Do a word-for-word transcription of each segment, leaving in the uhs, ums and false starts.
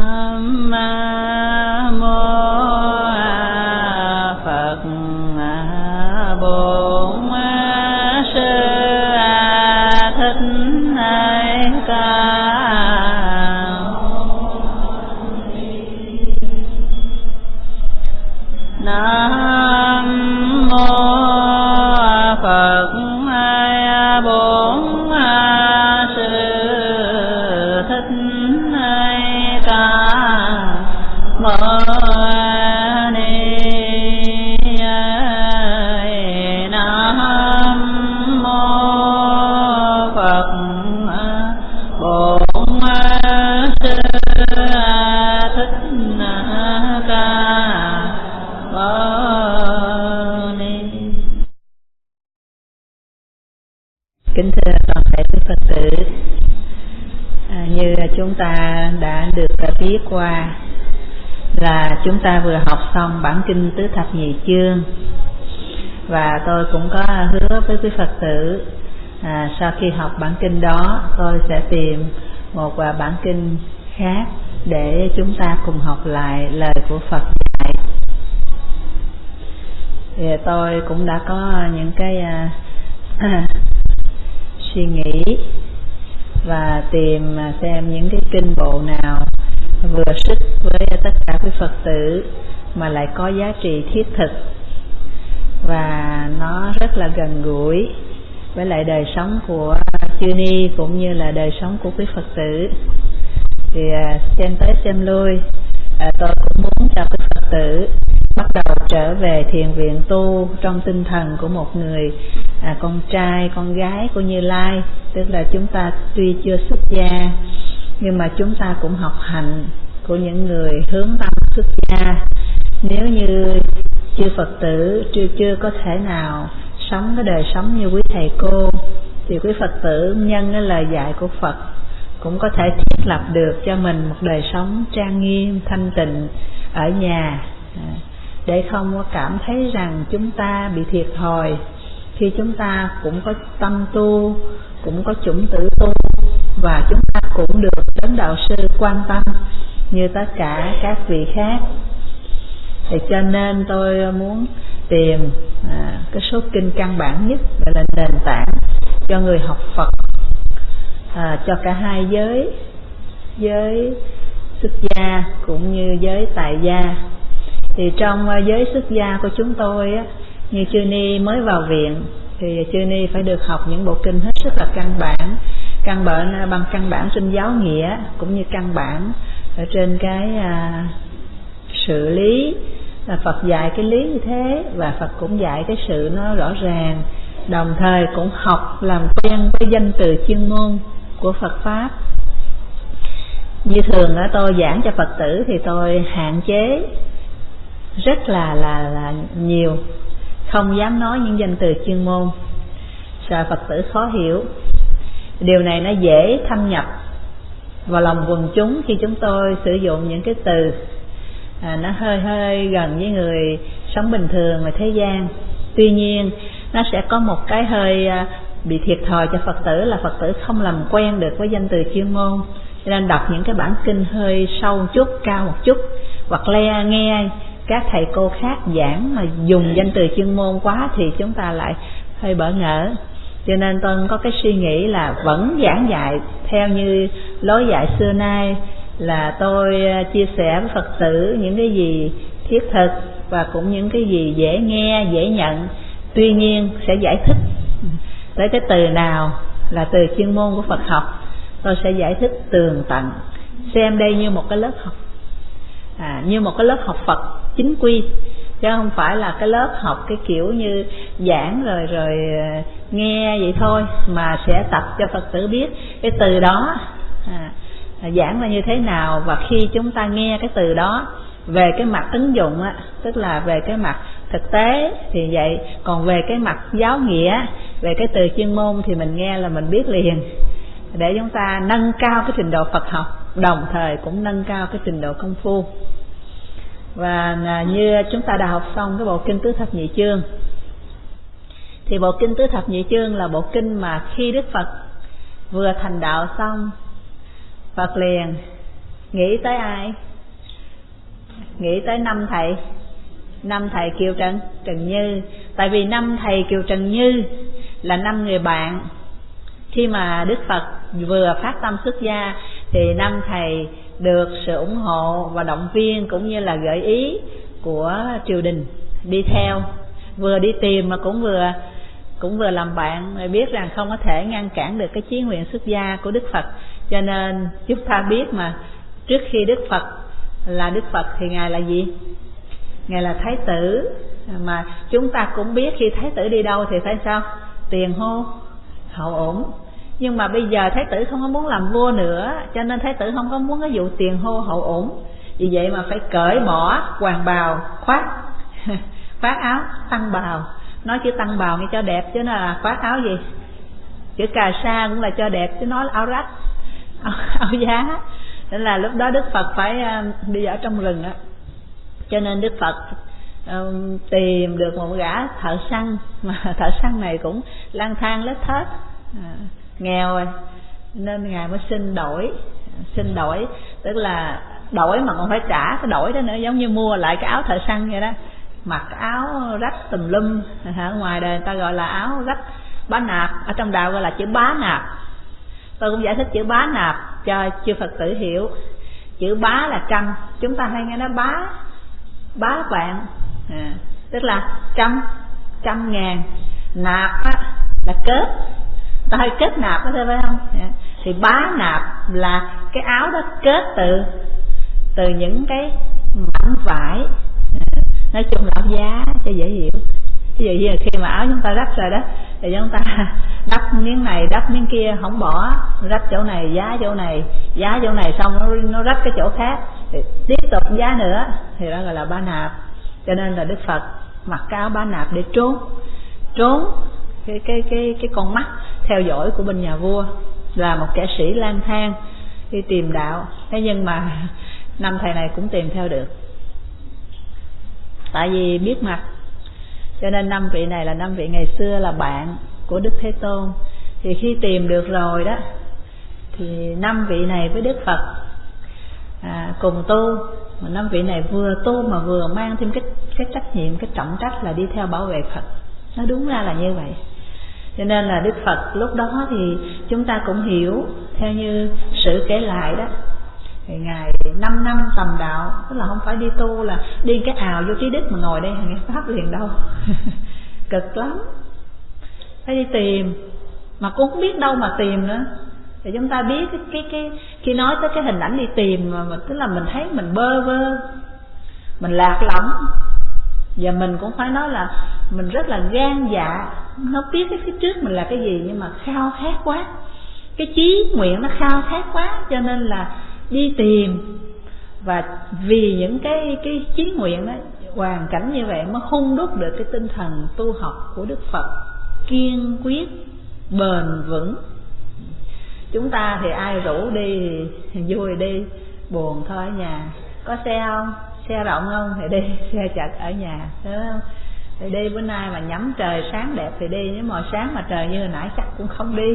Nam mô Phật Bổn Sư Thích Ca. Nam mô Phật Bổn Sư Thích Ca Mâu Ni. Nam mô Phật Bổn Sư Thích Ca Mâu Ni. Kính thưa toàn thể quý Phật tử, à, như chúng ta đã được biết qua là chúng ta vừa học xong bản kinh Tứ Thập Nhị Chương, và tôi cũng có hứa với quý Phật tử à, sau khi học bản kinh đó tôi sẽ tìm một à, bản kinh khác để chúng ta cùng học lại lời của Phật dạy. Thì tôi cũng đã có những cái à, à, suy nghĩ và tìm xem những cái kinh bộ nào vừa sức với tất cả quý Phật tử mà lại có giá trị thiết thực và nó rất là gần gũi với lại đời sống của chư ni cũng như là đời sống của quý Phật tử. Thì xem tới xem lui, tôi cũng muốn cho quý Phật tử bắt đầu trở về thiền viện tu trong tinh thần của một người à, con trai, con gái của Như Lai. Tức là chúng ta tuy chưa xuất gia nhưng mà chúng ta cũng học hành của những người hướng tâm xuất gia. Nếu như chư Phật tử chưa, chưa có thể nào sống cái đời sống như quý thầy cô, thì quý Phật tử nhân cái lời dạy của Phật cũng có thể thiết lập được cho mình một đời sống trang nghiêm, thanh tịnh ở nhà, để không có cảm thấy rằng chúng ta bị thiệt thòi khi chúng ta cũng có tâm tu, cũng có chủng tử tu, và chúng ta cũng được Đấng Đạo Sư quan tâm như tất cả các vị khác. Thì cho nên tôi muốn tìm à, cái số kinh căn bản nhất, gọi là nền tảng cho người học Phật, à, cho cả hai giới, giới xuất gia cũng như giới tại gia. Thì trong giới xuất gia của chúng tôi á, như chư ni mới vào viện thì chư ni phải được học những bộ kinh hết sức là căn bản, căn bản bằng căn bản trên giáo nghĩa cũng như căn bản ở trên cái à, sự lý. Là Phật dạy cái lý như thế và Phật cũng dạy cái sự nó rõ ràng, đồng thời cũng học làm quen với danh từ chuyên môn của Phật Pháp. Như thường đó, tôi giảng cho Phật tử thì tôi hạn chế rất là là là nhiều, không dám nói những danh từ chuyên môn, sợ Phật tử khó hiểu. Điều này nó dễ thâm nhập vào lòng quần chúng khi chúng tôi sử dụng những cái từ à, nó hơi hơi gần với người sống bình thường và thế gian. Tuy nhiên nó sẽ có một cái hơi à, bị thiệt thòi cho Phật tử là Phật tử không làm quen được với danh từ chuyên môn, cho nên đọc những cái bản kinh hơi sâu một chút, cao một chút, hoặc le nghe các thầy cô khác giảng mà dùng danh từ chuyên môn quá thì chúng ta lại hơi bỡ ngỡ. Cho nên tôi có cái suy nghĩ là vẫn giảng dạy theo như lối dạy xưa nay, là tôi chia sẻ với Phật tử những cái gì thiết thực và cũng những cái gì dễ nghe, dễ nhận. Tuy nhiên sẽ giải thích tới cái từ nào là từ chuyên môn của Phật học, tôi sẽ giải thích tường tận, xem đây như một cái lớp học, à, như một cái lớp học Phật chính quy, chứ không phải là cái lớp học cái kiểu như giảng rồi rồi nghe vậy thôi, mà sẽ tập cho Phật tử biết cái từ đó à, giảng là như thế nào. Và khi chúng ta nghe cái từ đó về cái mặt ứng dụng á, tức là về cái mặt thực tế thì vậy, còn về cái mặt giáo nghĩa, về cái từ chuyên môn thì mình nghe là mình biết liền, để chúng ta nâng cao cái trình độ Phật học, đồng thời cũng nâng cao cái trình độ công phu. Và như chúng ta đã học xong cái bộ kinh Tứ Thập Nhị Chương, thì bộ kinh Tứ Thập Nhị Chương là bộ kinh mà khi Đức Phật vừa thành đạo xong, Phật liền Nghĩ tới ai? Nghĩ tới năm thầy. Năm thầy Kiều Trần Trần Như. Tại vì năm thầy Kiều Trần Như là năm người bạn. Khi mà Đức Phật vừa phát tâm xuất gia thì năm thầy được sự ủng hộ và động viên cũng như là gợi ý của triều đình đi theo, vừa đi tìm mà cũng vừa cũng vừa làm bạn, rồi biết rằng không có thể ngăn cản được cái chí nguyện xuất gia của Đức Phật. Cho nên chúng ta biết mà, trước khi Đức Phật là Đức Phật thì Ngài là gì? Ngài là Thái tử. Mà chúng ta cũng biết khi Thái tử đi đâu thì phải sao? Tiền hô hậu ủng. Nhưng mà bây giờ Thái tử không có muốn làm vua nữa, cho nên Thái tử không có muốn cái vụ tiền hô hậu ủng. Vì vậy mà phải cởi bỏ hoàng bào, khoác khoác áo tăng bào. Nói chữ tăng bào nghe cho đẹp, chứ nó là khoác áo gì? Chữ cà sa cũng là cho đẹp, chứ nói là áo rách, áo, áo giá. Nên là lúc đó Đức Phật phải đi ở trong rừng á. Cho nên Đức Phật um, tìm được một gã thợ săn, mà thợ săn này cũng lang thang lết thết, à, nghèo rồi, nên Ngài mới xin đổi. Xin đổi tức là đổi mà còn phải trả cái đổi đó nữa, giống như mua lại cái áo thợ săn vậy đó. Mặc áo rách tùm lum, ở ngoài đời người ta gọi là áo rách bá nạp, ở trong đạo gọi là chữ bá nạp. Tôi cũng giải thích chữ bá nạp cho chư Phật tử hiểu. Chữ bá là trăm, chúng ta hay nghe nói bá bá vạn, à, tức là trăm, trăm ngàn. Nạp á, là kết, ta hay kết nạp đó, phải không? À, thì bá nạp là cái áo đó kết từ từ những cái mảnh vải, à, nói chung là áo giá cho dễ hiểu. Ví dụ như khi mà áo chúng ta rách rồi đó thì chúng ta đắp miếng này đắp miếng kia không bỏ, rách chỗ này giá chỗ này, giá chỗ này xong nó, nó rách cái chỗ khác thì tiếp tục giá nữa, thì đó gọi là bá nạp. Cho nên là Đức Phật mặc cái áo bá nạp để trốn trốn cái cái cái cái con mắt theo dõi của bên nhà vua, là một kẻ sĩ lang thang đi tìm đạo. Thế nhưng mà năm thầy này cũng tìm theo được, tại vì biết mặt. Cho nên năm vị này là năm vị ngày xưa là bạn của Đức Thế Tôn. Thì khi tìm được rồi đó thì năm vị này với Đức Phật à, cùng tu. Mà năm vị này vừa tu mà vừa mang thêm cái, cái trách nhiệm, cái trọng trách là đi theo bảo vệ Phật. Nó đúng ra là như vậy. Cho nên là Đức Phật lúc đó thì chúng ta cũng hiểu theo như sự kể lại đó, thì Ngài năm năm tầm đạo, tức là không phải đi tu là đi cái ào vô trí đức mà ngồi đây nghe pháp liền đâu. Cực lắm, phải đi tìm, mà cũng không biết đâu mà tìm nữa. Thì chúng ta biết cái, cái, cái khi nói tới cái hình ảnh đi tìm mà, mà tức là mình thấy mình bơ vơ, mình lạc lõng. Và mình cũng phải nói là mình rất là gan dạ, không biết cái phía trước mình là cái gì, nhưng mà khao khát quá, cái chí nguyện nó khao khát quá, cho nên là đi tìm. Và vì những cái cái chí nguyện đó, hoàn cảnh như vậy mới hun đúc được cái tinh thần tu học của Đức Phật kiên quyết, bền vững. Chúng ta thì ai rủ đi thì vui đi, buồn thôi ở nhà. Có xe không? Xe rộng không? Thì đi, xe chật ở nhà, đúng không? Thì đi bữa nay mà nhắm trời sáng đẹp thì đi, nếu mà sáng mà trời như hồi nãy chắc cũng không đi.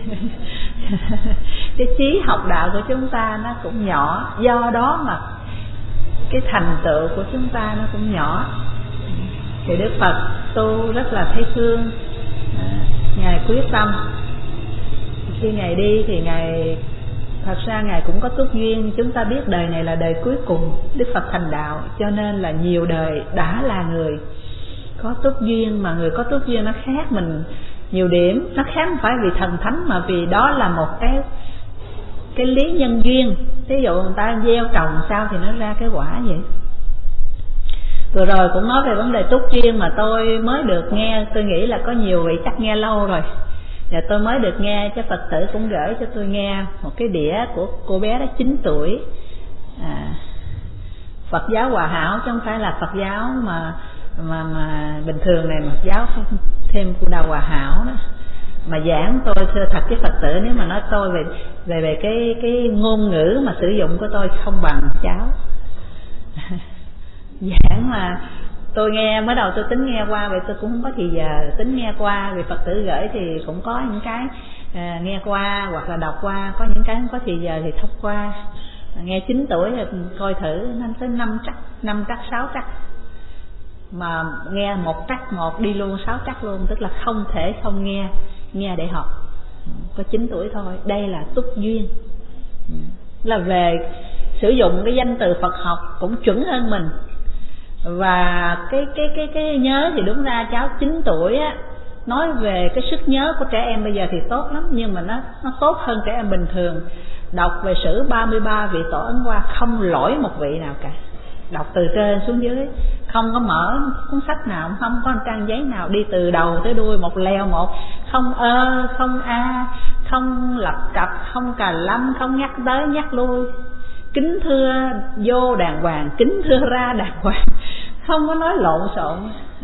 Cái chí học đạo của chúng ta nó cũng nhỏ, do đó mà cái thành tựu của chúng ta nó cũng nhỏ. Thì Đức Phật tu rất là thấy thương, Ngài quyết tâm. Khi Ngài đi thì Ngài, thật ra Ngài cũng có túc duyên. Chúng ta biết đời này là đời cuối cùng Đức Phật thành đạo, cho nên là nhiều đời đã là người có túc duyên. Mà người có túc duyên nó khác mình nhiều điểm. Nó khác không phải vì thần thánh, mà vì đó là một cái cái lý nhân duyên. Ví dụ người ta gieo trồng sao thì nó ra cái quả vậy. Vừa rồi cũng nói về vấn đề túc duyên mà tôi mới được nghe. Tôi nghĩ là có nhiều vị chắc nghe lâu rồi, và tôi mới được nghe, cho Phật tử cũng gửi cho tôi nghe một cái đĩa của cô bé đó chín tuổi, à, Phật giáo Hòa Hảo, chứ không phải là Phật giáo mà mà mà bình thường này, Phật giáo thêm của Đạo Hòa Hảo đó. Mà giảng tôi thưa thật với Phật tử, nếu mà nói tôi về về về cái cái ngôn ngữ mà sử dụng của tôi không bằng cháu. Giảng mà tôi nghe, mới đầu tôi tính nghe qua, vậy tôi cũng không có thì giờ tính nghe qua, vì Phật tử gửi thì cũng có những cái à, nghe qua hoặc là đọc qua, có những cái không có thì giờ thì thốc qua. Nghe chín tuổi thì coi thử nó tới năm trắc, năm trắc, sáu trắc. Mà nghe một trắc một đi luôn, sáu trắc luôn, tức là không thể không nghe, nghe để học. Có chín tuổi thôi, đây là túc duyên. Là về sử dụng cái danh từ Phật học cũng chuẩn hơn mình. Và cái cái cái cái nhớ thì đúng ra cháu chín tuổi á, nói về cái sức nhớ của trẻ em bây giờ thì tốt lắm, nhưng mà nó nó tốt hơn trẻ em bình thường. Đọc về sử ba mươi ba vị tổ Ấn Hoa không lỗi một vị nào cả. Đọc từ trên xuống dưới, không có mở cuốn sách nào, không có trang giấy nào, đi từ đầu tới đuôi một lèo một, không ơ, không a, không lập cập, không cà lâm, không nhắc tới nhắc lui, kính thưa vô đàng hoàng, kính thưa ra đàng hoàng, không có nói lộn xộn.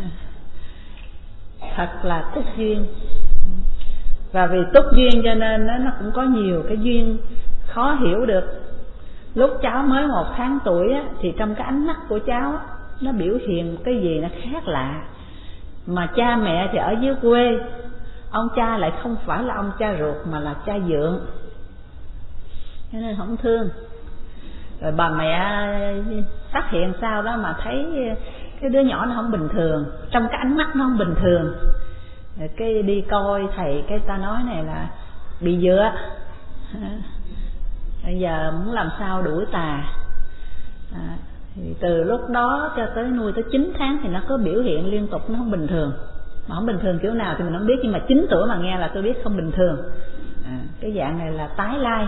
Thật là túc duyên. Và vì túc duyên cho nên nó cũng có nhiều cái duyên khó hiểu được. Lúc cháu mới một tháng tuổi á, thì trong cái ánh mắt của cháu á, nó biểu hiện cái gì nó khác lạ. Mà cha mẹ thì ở dưới quê, ông cha lại không phải là ông cha ruột mà là cha dượng, cho nên không thương. Rồi bà mẹ phát hiện sao đó mà thấy cái đứa nhỏ nó không bình thường, trong cái ánh mắt nó không bình thường. Rồi cái đi coi thầy, cái ta nói này là bị dựa. Bây giờ muốn làm sao đuổi tà. À, thì từ lúc đó cho tới nuôi tới chín tháng thì nó có biểu hiện liên tục, nó không bình thường. Mà không bình thường kiểu nào thì mình không biết, nhưng mà chín tuổi mà nghe là tôi biết không bình thường. À, cái dạng này là tái lai.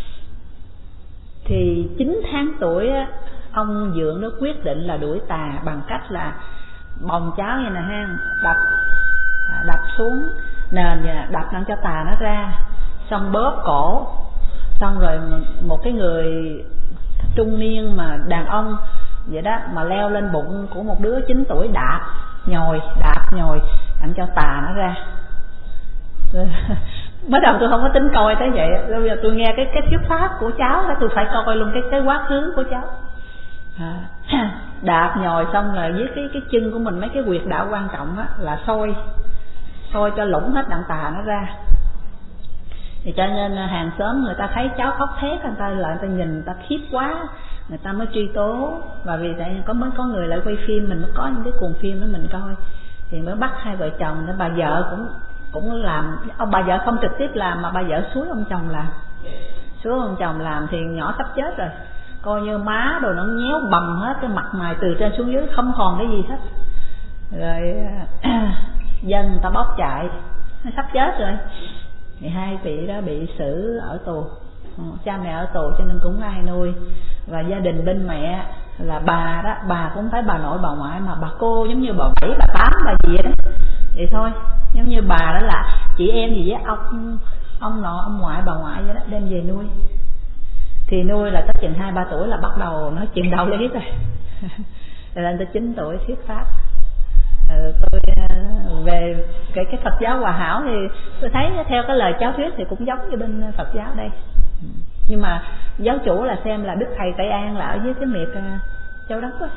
Thì chín tháng tuổi á, ông dượng nó quyết định là đuổi tà bằng cách là bồng cháu như nè ha, đập đập xuống nền vậy, đập làm cho tà nó ra, xong bóp cổ, xong rồi một cái người trung niên mà đàn ông vậy đó mà leo lên bụng của một đứa chín tuổi đạp nhồi, đạp nhồi làm cho tà nó ra. Mới đầu tôi không có tính coi tới vậy, bây giờ tôi nghe cái cái thuyết pháp của cháu đó, tôi phải coi luôn cái cái quá khứ của cháu. À, đạp nhồi xong rồi với cái cái chân của mình mấy cái huyệt đạo quan trọng á là soi soi cho lũng hết đặng tà nó ra. Thì cho nên hàng xóm người ta thấy cháu khóc thét, người ta lại người ta nhìn, người ta khiếp quá, người ta mới truy tố. Và vì tại có mới có người lại quay phim, mình mới có những cái cuồng phim đó mình coi, thì mới bắt hai vợ chồng. Bà vợ cũng cũng làm, ông bà vợ không trực tiếp làm mà bà vợ xúi ông chồng làm, xúi ông chồng làm thì nhỏ sắp chết rồi, coi như má đồ nó nhéo bầm hết cái mặt mày từ trên xuống dưới, không còn cái gì hết. Rồi dân người ta bóp chạy, nó sắp chết rồi. Thì hai vị đó bị xử ở tù, cha mẹ ở tù cho nên cũng ai nuôi. Và gia đình bên mẹ là bà đó, bà cũng phải bà nội bà ngoại, mà bà cô giống như bà bảy, bà tám, bà gì đó. Vậy thôi, giống như bà đó là chị em gì với ông ông nội, ông ngoại, bà ngoại vậy đó, đem về nuôi. Thì nuôi là tất chừng hai ba tuổi là bắt đầu nói chuyện đạo lý rồi. Rồi lên tới chín tuổi thuyết pháp. Ừ, tôi về cái cái Phật giáo Hòa Hảo thì tôi thấy theo cái lời cháu thuyết thì cũng giống như bên Phật giáo đây. Nhưng mà giáo chủ là xem là Đức Thầy Tây An là ở dưới cái miệt Châu Đốc á.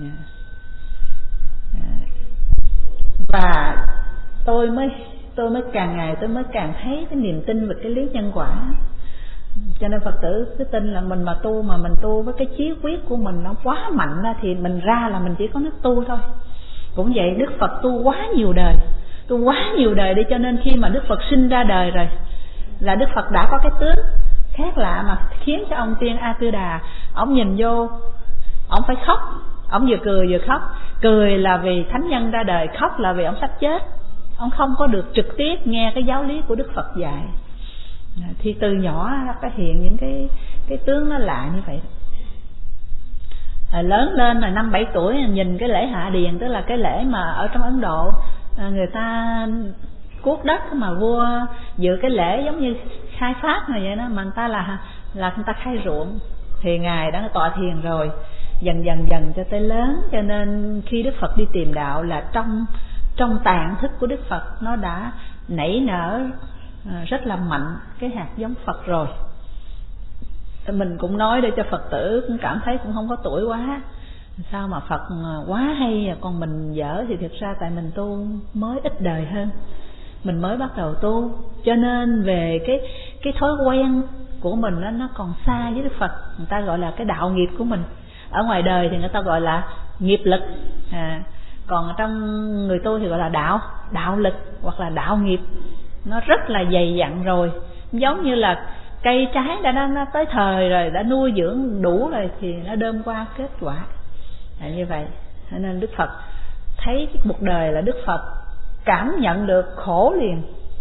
Và tôi mới tôi mới càng ngày tôi mới càng thấy cái niềm tin về cái lý nhân quả. Cho nên Phật tử cứ tin là mình mà tu, mà mình tu với cái chí quyết của mình nó quá mạnh ra thì mình ra là mình chỉ có nước tu thôi. Cũng vậy, Đức Phật tu quá nhiều đời, tu quá nhiều đời đi, cho nên khi mà Đức Phật sinh ra đời rồi là Đức Phật đã có cái tướng khác lạ mà khiến cho ông Tiên A Tư Đà, ông nhìn vô, ông phải khóc, ông vừa cười vừa khóc. Cười là vì thánh nhân ra đời, khóc là vì ông sắp chết, ông không có được trực tiếp nghe cái giáo lý của Đức Phật dạy. Thì từ nhỏ nó có hiện những cái cái tướng nó lạ như vậy. À, lớn lên rồi năm bảy tuổi nhìn cái lễ hạ điền, tức là cái lễ mà ở trong Ấn Độ à, người ta cuốc đất mà vua dự cái lễ giống như khai phát này vậy đó, mà người ta là là người ta khai ruộng. Thì ngài đã tọa thiền rồi, dần dần dần cho tới lớn, cho nên khi Đức Phật đi tìm đạo là trong trong tạng thức của Đức Phật nó đã nảy nở à, rất là mạnh cái hạt giống Phật rồi. Mình cũng nói để cho Phật tử cũng cảm thấy cũng không có tuổi quá, sao mà Phật quá hay, còn mình dở thì thực ra tại mình tu mới ít đời hơn, mình mới bắt đầu tu, cho nên về cái cái thói quen của mình nó, nó còn xa với Đức Phật, người ta gọi là cái đạo nghiệp của mình. Ở ngoài đời thì người ta gọi là nghiệp lực, à, còn trong người tu thì gọi là đạo đạo lực hoặc là đạo nghiệp. Nó rất là dày dặn rồi, giống như là cây trái đã nó, nó tới thời rồi, đã nuôi dưỡng đủ rồi thì nó đơm qua kết quả là như vậy. Cho nên Đức Phật thấy cái cuộc đời là Đức Phật cảm nhận được khổ liền,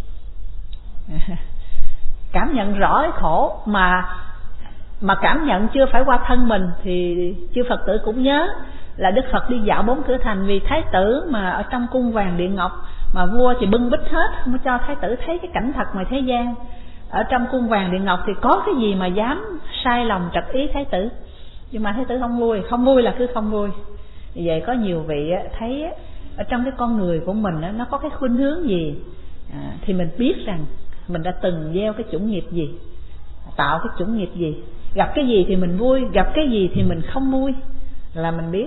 cảm nhận rõ cái khổ mà mà cảm nhận chưa phải qua thân mình. Thì chư Phật tử cũng nhớ là Đức Phật đi dạo bốn cửa thành, vì thái tử mà ở trong cung vàng điện ngọc mà vua thì bưng bít hết, không cho thái tử thấy cái cảnh thật ngoài thế gian. Ở trong cung vàng điện ngọc thì có cái gì mà dám sai lòng trật ý thái tử, nhưng mà thái tử không vui, không vui là cứ không vui. Vì vậy có nhiều vị thấy ở trong cái con người của mình nó có cái khuynh hướng gì, à, thì mình biết rằng mình đã từng gieo cái chủng nghiệp gì, tạo cái chủng nghiệp gì. Gặp cái gì thì mình vui, gặp cái gì thì mình không vui là mình biết.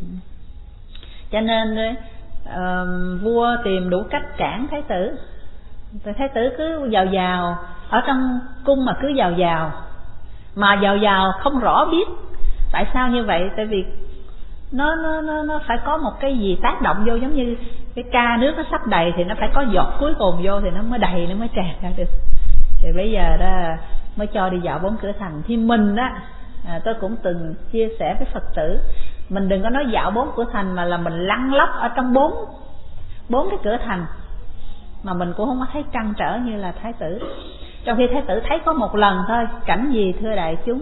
Cho nên uh, vua tìm đủ cách cản thái tử. Thái tử cứ vào vào ở trong cung mà cứ vào vào mà vào vào không rõ biết tại sao như vậy. Tại vì nó nó nó nó phải có một cái gì tác động vô, giống như cái ca nước nó sắp đầy thì nó phải có giọt cuối cùng vô thì nó mới đầy, nó mới tràn ra được. Thì bây giờ đó mới cho đi dạo bốn cửa thành. Thì mình á, à, tôi cũng từng chia sẻ với Phật tử, mình đừng có nói dạo bốn cửa thành mà là mình lăn lóc ở trong bốn bốn cái cửa thành, mà mình cũng không có thấy trăn trở như là thái tử. Trong khi thái tử thấy có một lần thôi. Cảnh gì thưa đại chúng?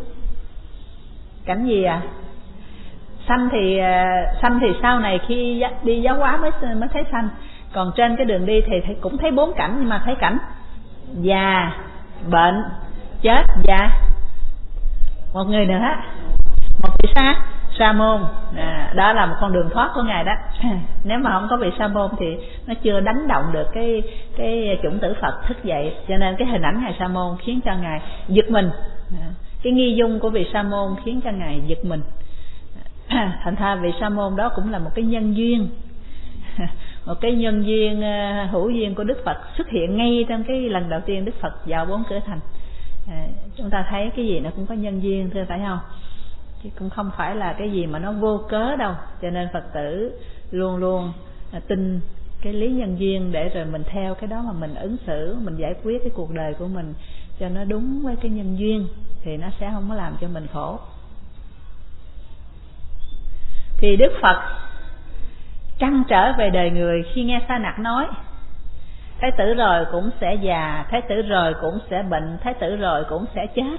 Cảnh gì à? Sanh thì sanh thì sau này khi đi giáo hóa mới mới thấy sanh. Còn trên cái đường đi thì cũng thấy bốn cảnh, nhưng mà thấy cảnh già, bệnh, chết và một người nữa, một vị sa sa môn. À, đó là một con đường thoát của ngài đó. Nếu mà không có vị sa môn thì nó chưa đánh động được cái cái chủng tử Phật thức dậy. Cho nên cái hình ảnh ngài sa môn khiến cho ngài giật mình. À, cái nghi dung của vị sa môn khiến cho ngài giật mình. À, thành ra vị sa môn đó cũng là một cái nhân duyên, một cái nhân duyên uh, hữu duyên của Đức Phật xuất hiện ngay trong cái lần đầu tiên Đức Phật vào bốn cửa thành. À, chúng ta thấy cái gì nó cũng có nhân duyên, thưa phải không? Chứ cũng không phải là cái gì mà nó vô cớ đâu. Cho nên Phật tử luôn luôn uh, tin cái lý nhân duyên, để rồi mình theo cái đó mà mình ứng xử, mình giải quyết cái cuộc đời của mình cho nó đúng với cái nhân duyên, thì nó sẽ không có làm cho mình khổ. Thì Đức Phật trăn trở về đời người khi nghe Sa Nặc nói thái tử rồi cũng sẽ già, thái tử rồi cũng sẽ bệnh, thái tử rồi cũng sẽ chết.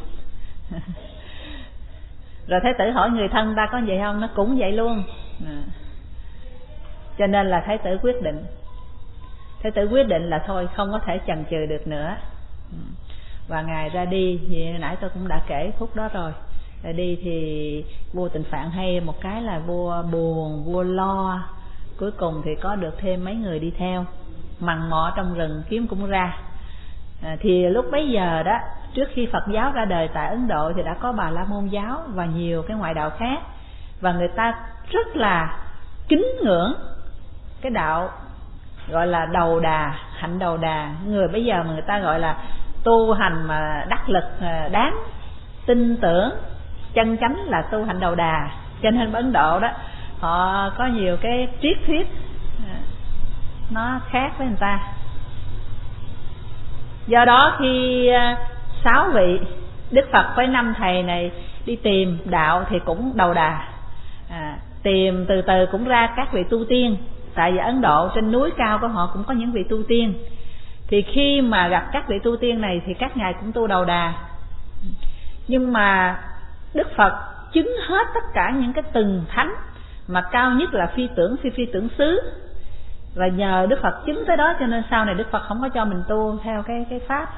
Rồi thái tử hỏi người thân ta có vậy không? Nó cũng vậy luôn. À. Cho nên là thái tử quyết định. Thái tử quyết định là thôi, không có thể chần chừ được nữa. Và ngài ra đi, vì nãy tôi cũng đã kể phút đó rồi. Ra đi thì vua Tịnh Phạn hay một cái là vua buồn, vua lo. Cuối cùng thì có được thêm mấy người đi theo, mằn mò trong rừng kiếm cũng ra. À, thì lúc bấy giờ đó, trước khi Phật giáo ra đời tại Ấn Độ thì đã có Bà La Môn giáo và nhiều cái ngoại đạo khác, và người ta rất là kính ngưỡng cái đạo gọi là đầu đà, hạnh đầu đà. Người bây giờ mà người ta gọi là tu hành mà đắc lực, đáng tin tưởng, chân chánh là tu hạnh đầu đà. Cho nên Ấn Độ đó họ có nhiều cái triết thuyết nó khác với người ta. Do đó khi sáu vị Đức Phật với năm thầy này đi tìm đạo thì cũng đầu đà, à, tìm từ từ cũng ra các vị tu tiên. Tại vì Ấn Độ trên núi cao của họ cũng có những vị tu tiên. Thì khi mà gặp các vị tu tiên này thì các ngài cũng tu đầu đà. Nhưng mà Đức Phật chứng hết tất cả những cái từng thánh, mà cao nhất là phi tưởng, phi phi tưởng xứ. Và nhờ Đức Phật chứng tới đó cho nên sau này Đức Phật không có cho mình tu theo cái cái pháp đó.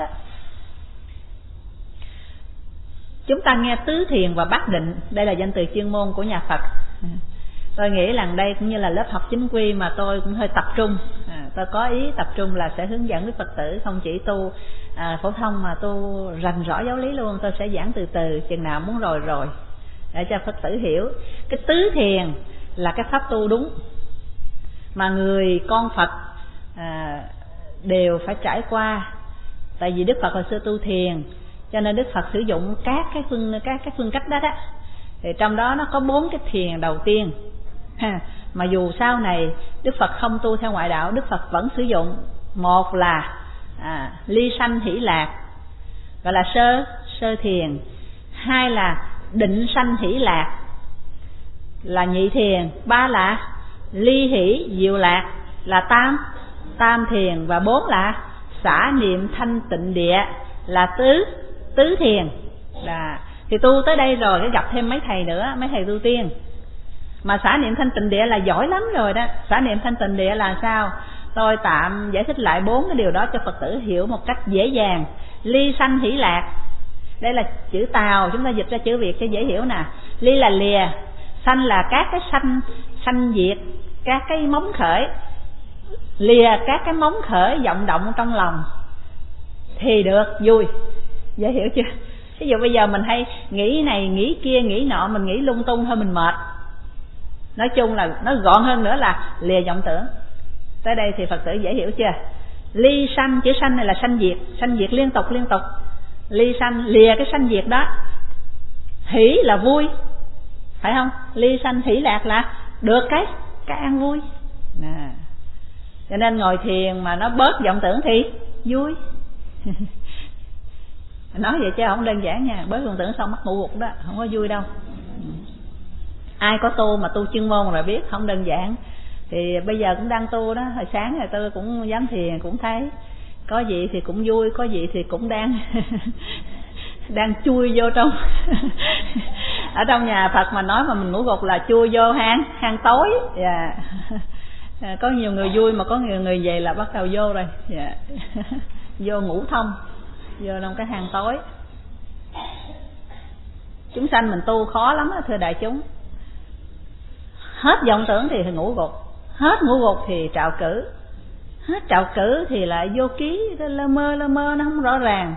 Chúng ta nghe tứ thiền và bát định, đây là danh từ chuyên môn của nhà Phật. Tôi nghĩ rằng đây cũng như là lớp học chính quy mà tôi cũng hơi tập trung. À, tôi có ý tập trung là sẽ hướng dẫn với Phật tử không chỉ tu à, phổ thông mà tu rành rõ giáo lý luôn. Tôi sẽ giảng từ từ, chừng nào muốn rồi rồi, để cho Phật tử hiểu. Cái tứ thiền là cái pháp tu đúng mà người con Phật à, đều phải trải qua. Tại vì Đức Phật hồi xưa tu thiền, Cho nên Đức Phật sử dụng các cái phương các cái phương cách đó đó. Thì trong đó nó có bốn cái thiền đầu tiên ha. Mà dù sau này Đức Phật không tu theo ngoại đạo, Đức Phật vẫn sử dụng. Một là à, ly sanh hỷ lạc, gọi là sơ sơ thiền. Hai là định sanh hỷ lạc, là nhị thiền. Ba là ly hỷ diệu lạc, là tam tam thiền. Và bốn là xả niệm thanh tịnh địa, là tứ tứ thiền. Là thì tu tới đây rồi cái gặp thêm mấy thầy nữa, mấy thầy tu tiên. Mà xả niệm thanh tịnh địa là giỏi lắm rồi đó. Xả niệm thanh tịnh địa là sao? Tôi tạm giải thích lại bốn cái điều đó cho Phật tử hiểu một cách dễ dàng. Ly sanh hỷ lạc, đây là chữ Tàu, chúng ta dịch ra chữ Việt cho dễ hiểu nè. Ly là lìa, sanh là các cái sanh sanh diệt, các cái móng khởi. Lìa các cái móng khởi vọng động trong lòng thì được vui. Dễ hiểu chưa? Ví dụ bây giờ mình hay nghĩ này nghĩ kia nghĩ nọ, mình nghĩ lung tung thôi mình mệt. Nói chung là nó gọn hơn nữa là lìa vọng tưởng. Tới đây thì Phật tử dễ hiểu chưa? Ly sanh, chữ sanh này là sanh diệt, sanh diệt liên tục liên tục. Ly sanh, lìa cái sanh diệt đó. Hỷ là vui, phải không? Ly sanh hỷ lạc là được cái cái an vui nè. Cho nên ngồi thiền mà nó bớt vọng tưởng thì vui. Nói vậy chứ không đơn giản nha. Bớt vọng tưởng xong mắc ngủ gục đó, không có vui đâu. Ai có tu mà tu chuyên môn rồi biết không đơn giản. Thì bây giờ cũng đang tu đó. Hồi sáng rồi tôi cũng dám thiền, cũng thấy có gì thì cũng vui, có gì thì cũng đang đang chui vô trong ở trong nhà Phật mà nói mà mình ngủ gục là chui vô hang hang tối. Dạ. Yeah. Có nhiều người vui mà có nhiều người về là bắt đầu vô rồi. Dạ. Yeah. Vô ngủ thông, vô trong cái hang tối. Chúng sanh mình tu khó lắm đó, thưa đại chúng. Hết vọng tưởng thì ngủ gục, hết ngủ gục thì trạo cử, hết trạo cử thì lại vô ký, lơ mơ lơ mơ nó không rõ ràng.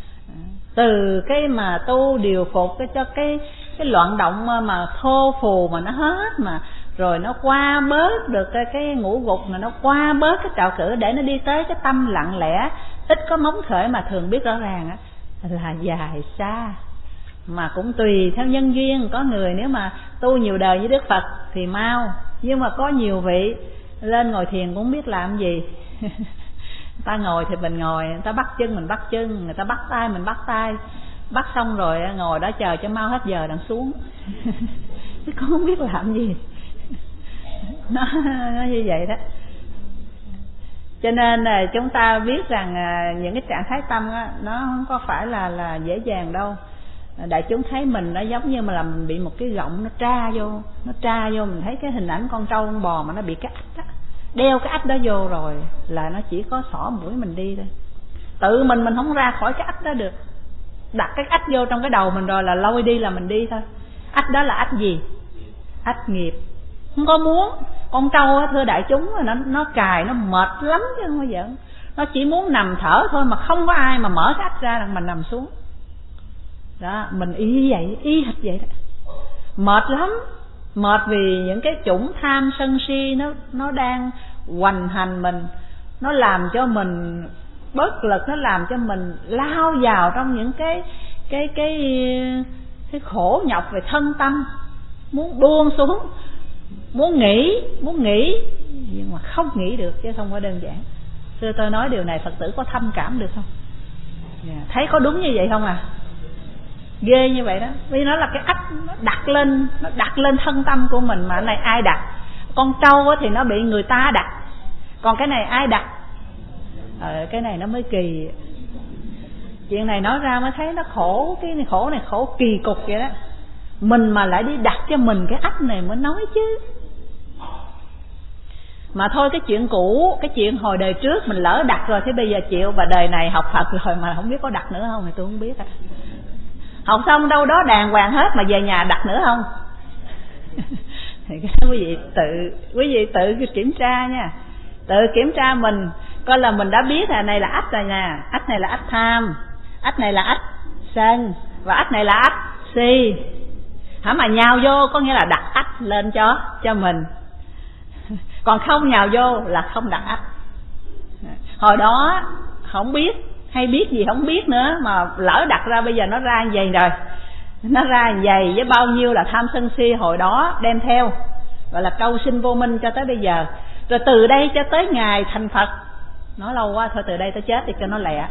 Từ cái mà tu điều phục cái cho cái cái loạn động mà thô phù mà nó hết, mà rồi nó qua bớt được cái, cái ngủ gục, mà nó qua bớt cái trạo cử để nó đi tới cái tâm lặng lẽ ít có móng khởi mà thường biết rõ ràng á, là dài xa. Mà cũng tùy theo nhân duyên. Có người nếu mà tu nhiều đời với Đức Phật thì mau, nhưng mà có nhiều vị lên ngồi thiền cũng biết làm gì. Người ta ngồi thì mình ngồi, người ta bắt chân mình bắt chân, người ta bắt tay mình bắt tay. Bắt xong rồi ngồi đó chờ cho mau hết giờ đặng xuống. Chứ cũng không biết làm gì. Nó, nó như vậy đó. Cho nên là chúng ta biết rằng những cái trạng thái tâm đó, nó không có phải là là dễ dàng đâu. Đại chúng thấy mình nó giống như mà là mình bị một cái gọng nó tra vô, nó tra vô mình thấy cái hình ảnh con trâu con bò mà nó bị cái ách đó. Đeo cái ách đó vô rồi là nó chỉ có xỏ mũi mình đi thôi. Tự mình mình không ra khỏi cái ách đó được. Đặt cái ách vô trong cái đầu mình rồi là lôi đi là mình đi thôi. Ách đó là ách gì? Ách nghiệp. Không có muốn. Con trâu thưa đại chúng nó nó cài nó mệt lắm chứ không có giỡn. Nó chỉ muốn nằm thở thôi mà không có ai mà mở cái ách ra là mình nằm xuống. Đó, mình y vậy, y hệt vậy đó. Mệt lắm. Mệt vì những cái chủng tham sân si nó nó đang hoành hành mình, nó làm cho mình bất lực, nó làm cho mình lao vào trong những cái cái cái cái khổ nhọc về thân tâm, muốn buông xuống, muốn nghỉ, muốn nghỉ nhưng mà không nghĩ được chứ không có đơn giản. Xưa tôi nói điều này Phật tử có thâm cảm được không? Yeah. Thấy có đúng như vậy không à? Ghê như vậy đó. Vì nó là cái ách nó đặt lên, nó đặt lên thân tâm của mình. Mà cái này ai đặt? Con trâu thì nó bị người ta đặt, còn cái này ai đặt? Ờ, cái này nó mới kỳ. Chuyện này nói ra mới thấy nó khổ. Cái này khổ này khổ kỳ cục vậy đó. Mình mà lại đi đặt cho mình cái ách này mới nói chứ. Mà thôi cái chuyện cũ, cái chuyện hồi đời trước mình lỡ đặt rồi, thế bây giờ chịu. Và đời này học Phật rồi mà không biết có đặt nữa không thì tôi không biết à. Học xong đâu đó đàng hoàng hết mà về nhà đặt nữa không? Thì cái quý vị tự quý vị tự kiểm tra nha. Tự kiểm tra mình coi là mình đã biết là này là ách rồi nha. Ách này là ách tham, ách này là ách sân, và ách này là ách si. Hả mà nhào vô có nghĩa là đặt ách lên cho cho mình. Còn không nhào vô là không đặt ách. Hồi đó không biết hay biết gì không biết nữa, mà lỡ đặt ra bây giờ nó ra như vậy rồi, nó ra như vậy với bao nhiêu là tham sân si hồi đó đem theo, gọi là câu sinh vô minh cho tới bây giờ. Rồi từ đây cho tới ngày thành Phật, nói lâu quá thôi từ đây tới chết thì cho nó lẹ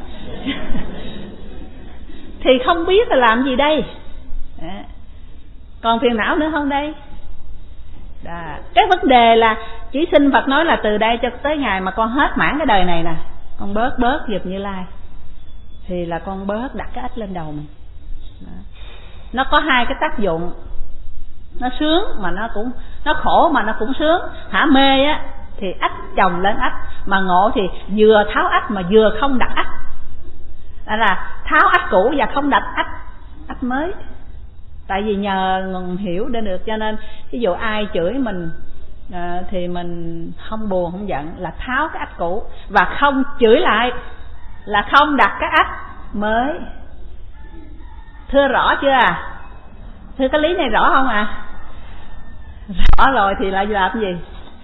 thì không biết là làm gì đây. Đó. Còn phiền não nữa không đây? Đó. Cái vấn đề là chỉ xin Phật nói là từ đây cho tới ngày mà con hết mãn cái đời này nè, con bớt bớt giùm Như Lai, thì là con bớt đặt cái ách lên đầu mình. Đó. Nó có hai cái tác dụng, nó sướng mà nó cũng, nó khổ mà nó cũng sướng. Hả mê á thì ách chồng lên ách, mà ngộ thì vừa tháo ách mà vừa không đặt ách. Đó là tháo ách cũ và không đặt ách ách mới. Tại vì nhờ hiểu để được, cho nên ví dụ ai chửi mình à, thì mình không buồn không giận, là tháo cái ách cũ, và không chửi lại là không đặt cái ách mới. Thưa rõ chưa à? Thưa cái lý này rõ không à? Rõ rồi thì lại làm gì?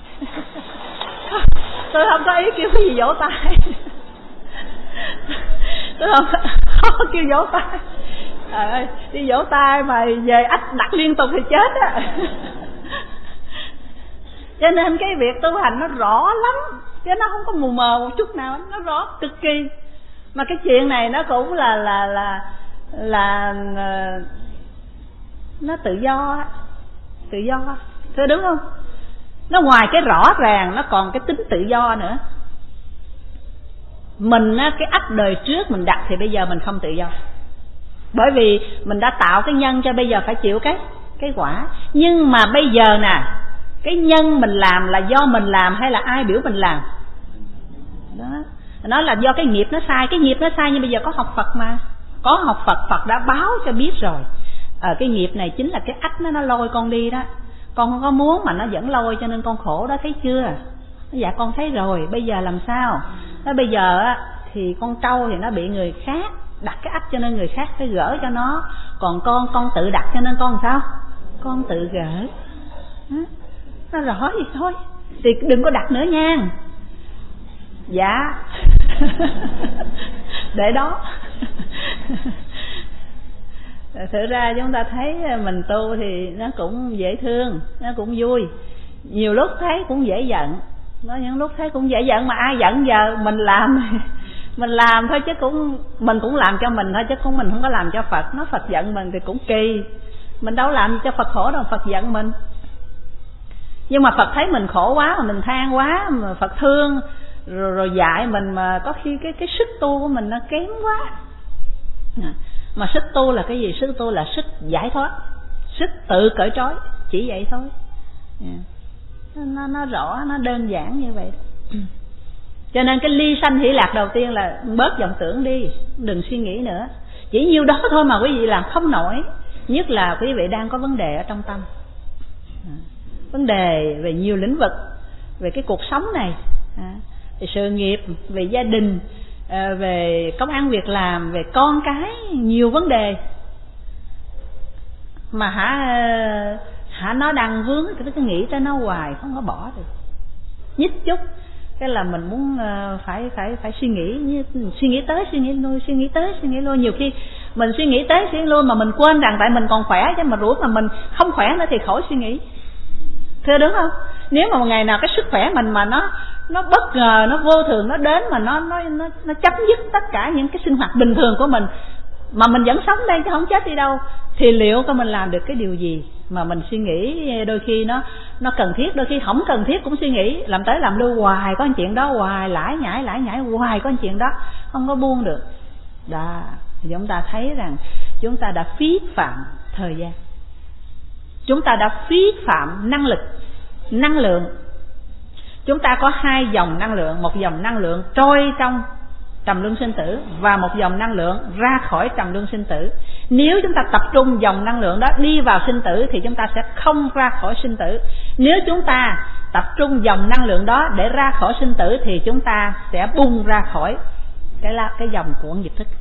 Tôi không có ý kêu cái gì vỗ tay. Tôi không, không có kêu vỗ tay. À, đi vỗ tay mà về ách đặt liên tục thì chết á. Cho nên cái việc tu hành nó rõ lắm, chứ nó không có mù mờ một chút nào, nó rõ cực kỳ. Mà cái chuyện này nó cũng là là là là, là nó tự do, tự do, thưa đúng không? Nó ngoài cái rõ ràng nó còn cái tính tự do nữa. Mình á, cái ách đời trước mình đặt thì bây giờ mình không tự do, bởi vì mình đã tạo cái nhân cho bây giờ phải chịu cái cái quả. Nhưng mà bây giờ nè, cái nhân mình làm là do mình làm hay là ai biểu mình làm? Đó, nó là do cái nghiệp nó sai. Cái nghiệp nó sai nhưng bây giờ có học Phật mà, có học Phật, Phật đã báo cho biết rồi. Ờ, cái nghiệp này chính là cái ách nó nó lôi con đi đó. Con không có muốn mà nó vẫn lôi, cho nên con khổ đó, thấy chưa? Dạ con thấy rồi, bây giờ làm sao? Nó bây giờ á thì con trâu thì nó bị người khác đặt cái ách, cho nên người khác phải gỡ cho nó. Còn con, con tự đặt cho nên con làm sao? Con tự gỡ. Nó rõ vậy thôi, thì đừng có đặt nữa nha. Dạ để đó. Thực ra chúng ta thấy mình tu thì nó cũng dễ thương, nó cũng vui. Nhiều lúc thấy cũng dễ giận, có những lúc thấy cũng dễ giận, mà ai giận giờ mình làm mình làm thôi, chứ cũng mình cũng làm cho mình thôi, chứ cũng mình không có làm cho Phật. Nó Phật giận mình thì cũng kỳ, mình đâu làm cho Phật khổ đâu, Phật giận mình. Nhưng mà Phật thấy mình khổ quá mà mình than quá, mà Phật thương rồi, rồi dạy mình, mà có khi cái cái sức tu của mình nó kém quá. Mà sức tu là cái gì? Sức tu là sức giải thoát, sức tự cởi trói, chỉ vậy thôi. Nó, nó rõ, nó đơn giản như vậy. Cho nên cái ly sanh hỷ lạc đầu tiên là bớt vọng tưởng đi, đừng suy nghĩ nữa. Chỉ nhiêu đó thôi mà quý vị làm không nổi. Nhất là quý vị đang có vấn đề ở trong tâm, vấn đề về nhiều lĩnh vực, về cái cuộc sống này, về sự nghiệp, về gia đình, về công ăn việc làm, về con cái, nhiều vấn đề mà hả hả nó đang vướng, thì cứ nghĩ tới nó hoài không có bỏ được. Nhích chút cái là mình muốn phải phải phải suy nghĩ, suy nghĩ tới suy nghĩ lui, suy nghĩ tới suy nghĩ lui. Nhiều khi mình suy nghĩ tới suy nghĩ lui mà mình quên rằng tại mình còn khỏe, chứ mà rủi mà mình không khỏe nữa thì khỏi suy nghĩ, thưa đúng không? Nếu mà một ngày nào cái sức khỏe mình mà nó nó bất ngờ, nó vô thường, nó đến mà nó nó nó nó chấm dứt tất cả những cái sinh hoạt bình thường của mình, mà mình vẫn sống đây chứ không chết đi đâu, thì liệu có mình làm được cái điều gì? Mà mình suy nghĩ đôi khi nó nó cần thiết, đôi khi không cần thiết cũng suy nghĩ, làm tới làm lui hoài có chuyện đó, hoài lải nhải lải nhải hoài có chuyện đó, không có buông được. Đó, thì chúng ta thấy rằng chúng ta đã phí phạm thời gian, chúng ta đã phí phạm năng lực, năng lượng. Chúng ta có hai dòng năng lượng, một dòng năng lượng trôi trong trầm luân sinh tử và một dòng năng lượng ra khỏi trầm luân sinh tử. Nếu chúng ta tập trung dòng năng lượng đó đi vào sinh tử thì chúng ta sẽ không ra khỏi sinh tử. Nếu chúng ta tập trung dòng năng lượng đó để ra khỏi sinh tử thì chúng ta sẽ bung ra khỏi cái là cái dòng của nghiệp thức,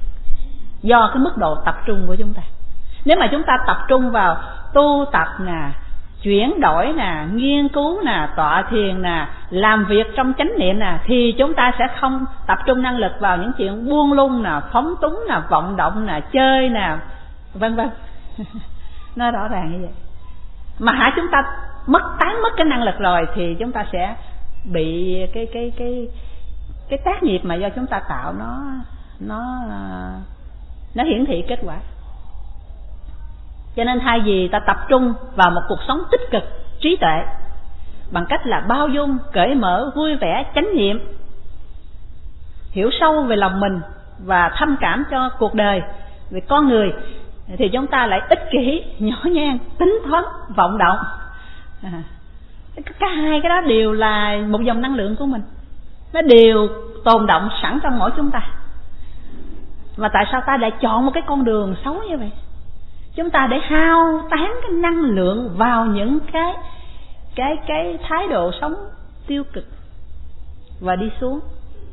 do cái mức độ tập trung của chúng ta. Nếu mà chúng ta tập trung vào tu tập nè, chuyển đổi nè, nghiên cứu nè, tọa thiền nè, làm việc trong chánh niệm nè, thì chúng ta sẽ không tập trung năng lực vào những chuyện buông lung nè, phóng túng nè, vọng động nè, chơi nè, vân vân. Nó rõ ràng như vậy. Mà hả chúng ta mất tán mất cái năng lực rồi thì chúng ta sẽ bị cái cái cái cái tác nghiệp mà do chúng ta tạo nó nó nó hiển thị kết quả. Cho nên thay vì ta tập trung vào một cuộc sống tích cực, trí tuệ, bằng cách là bao dung, cởi mở, vui vẻ, chánh niệm, hiểu sâu về lòng mình và thâm cảm cho cuộc đời, về con người, thì chúng ta lại ích kỷ, nhỏ nhen, tính toán, vọng động. À, cả hai cái đó đều là một dòng năng lượng của mình, nó đều tồn động sẵn trong mỗi chúng ta. Và tại sao ta lại chọn một cái con đường xấu như vậy? Chúng ta để hao tán cái năng lượng vào những cái cái cái thái độ sống tiêu cực và đi xuống.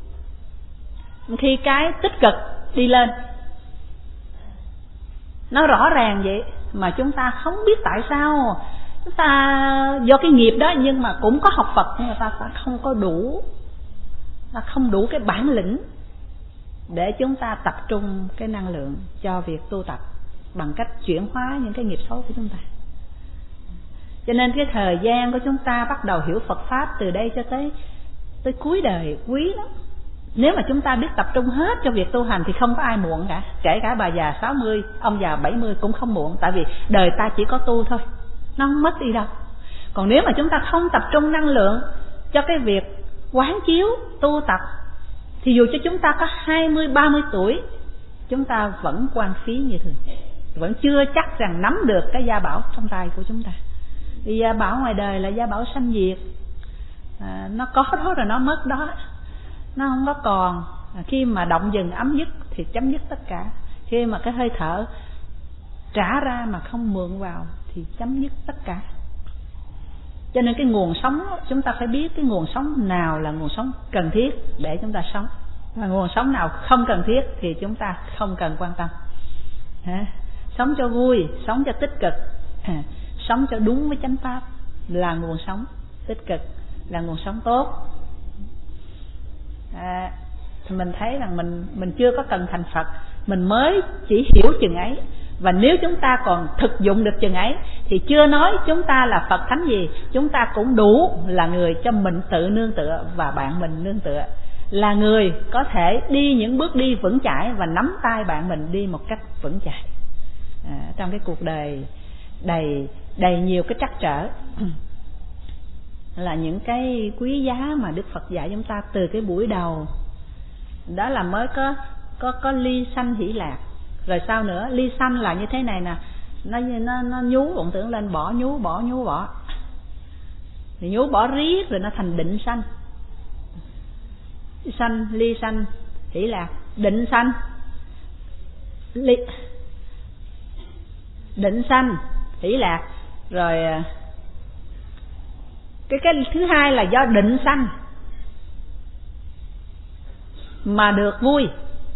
Khi cái tích cực đi lên, nó rõ ràng vậy mà chúng ta không biết tại sao. Chúng ta do cái nghiệp đó, nhưng mà cũng có học Phật, nhưng mà ta, ta không có đủ, ta không đủ cái bản lĩnh để chúng ta tập trung cái năng lượng cho việc tu tập bằng cách chuyển hóa những cái nghiệp xấu của chúng ta. Cho nên cái thời gian của chúng ta bắt đầu hiểu Phật Pháp từ đây cho tới tới cuối đời quý lắm. Nếu mà chúng ta biết tập trung hết cho việc tu hành thì không có ai muộn cả. Kể cả bà già sáu mươi, ông già bảy mươi cũng không muộn. Tại vì đời ta chỉ có tu thôi, nó không mất đi đâu. Còn nếu mà chúng ta không tập trung năng lượng cho cái việc quán chiếu, tu tập, thì dù cho chúng ta có hai mươi, ba mươi tuổi, chúng ta vẫn quan phí như thường, vẫn chưa chắc rằng nắm được cái gia bảo trong tay của chúng ta. Vì gia bảo ngoài đời là gia bảo sanh diệt, à, nó có đó rồi nó mất đó, nó không có còn. À, khi mà động dừng ấm dứt thì chấm dứt tất cả. Khi mà cái hơi thở trả ra mà không mượn vào thì chấm dứt tất cả. Cho nên cái nguồn sống, chúng ta phải biết cái nguồn sống nào là nguồn sống cần thiết để chúng ta sống, và nguồn sống nào không cần thiết thì chúng ta không cần quan tâm. Hả? Sống cho vui, sống cho tích cực, à, sống cho đúng với chánh pháp là nguồn sống tích cực, là nguồn sống tốt. À, thì mình thấy rằng mình mình chưa có cần thành Phật, mình mới chỉ hiểu chừng ấy. Và nếu chúng ta còn thực dụng được chừng ấy thì chưa nói chúng ta là Phật thánh gì, chúng ta cũng đủ là người cho mình tự nương tựa và bạn mình nương tựa, là người có thể đi những bước đi vững chãi và nắm tay bạn mình đi một cách vững chãi, à, trong cái cuộc đời đầy đầy nhiều cái trắc trở. Là những cái quý giá mà Đức Phật dạy chúng ta từ cái buổi đầu. Đó là mới có có có ly sanh hỷ lạc. Rồi sao nữa? Ly sanh là như thế này nè, nó nó nó nhú vọng tưởng lên, bỏ nhú bỏ nhú bỏ, thì nhú bỏ riết rồi nó thành định sanh. Sanh, ly sanh, hỷ lạc, định sanh, ly, định sanh, hỷ lạc. Rồi cái cái thứ hai là do định sanh mà được vui,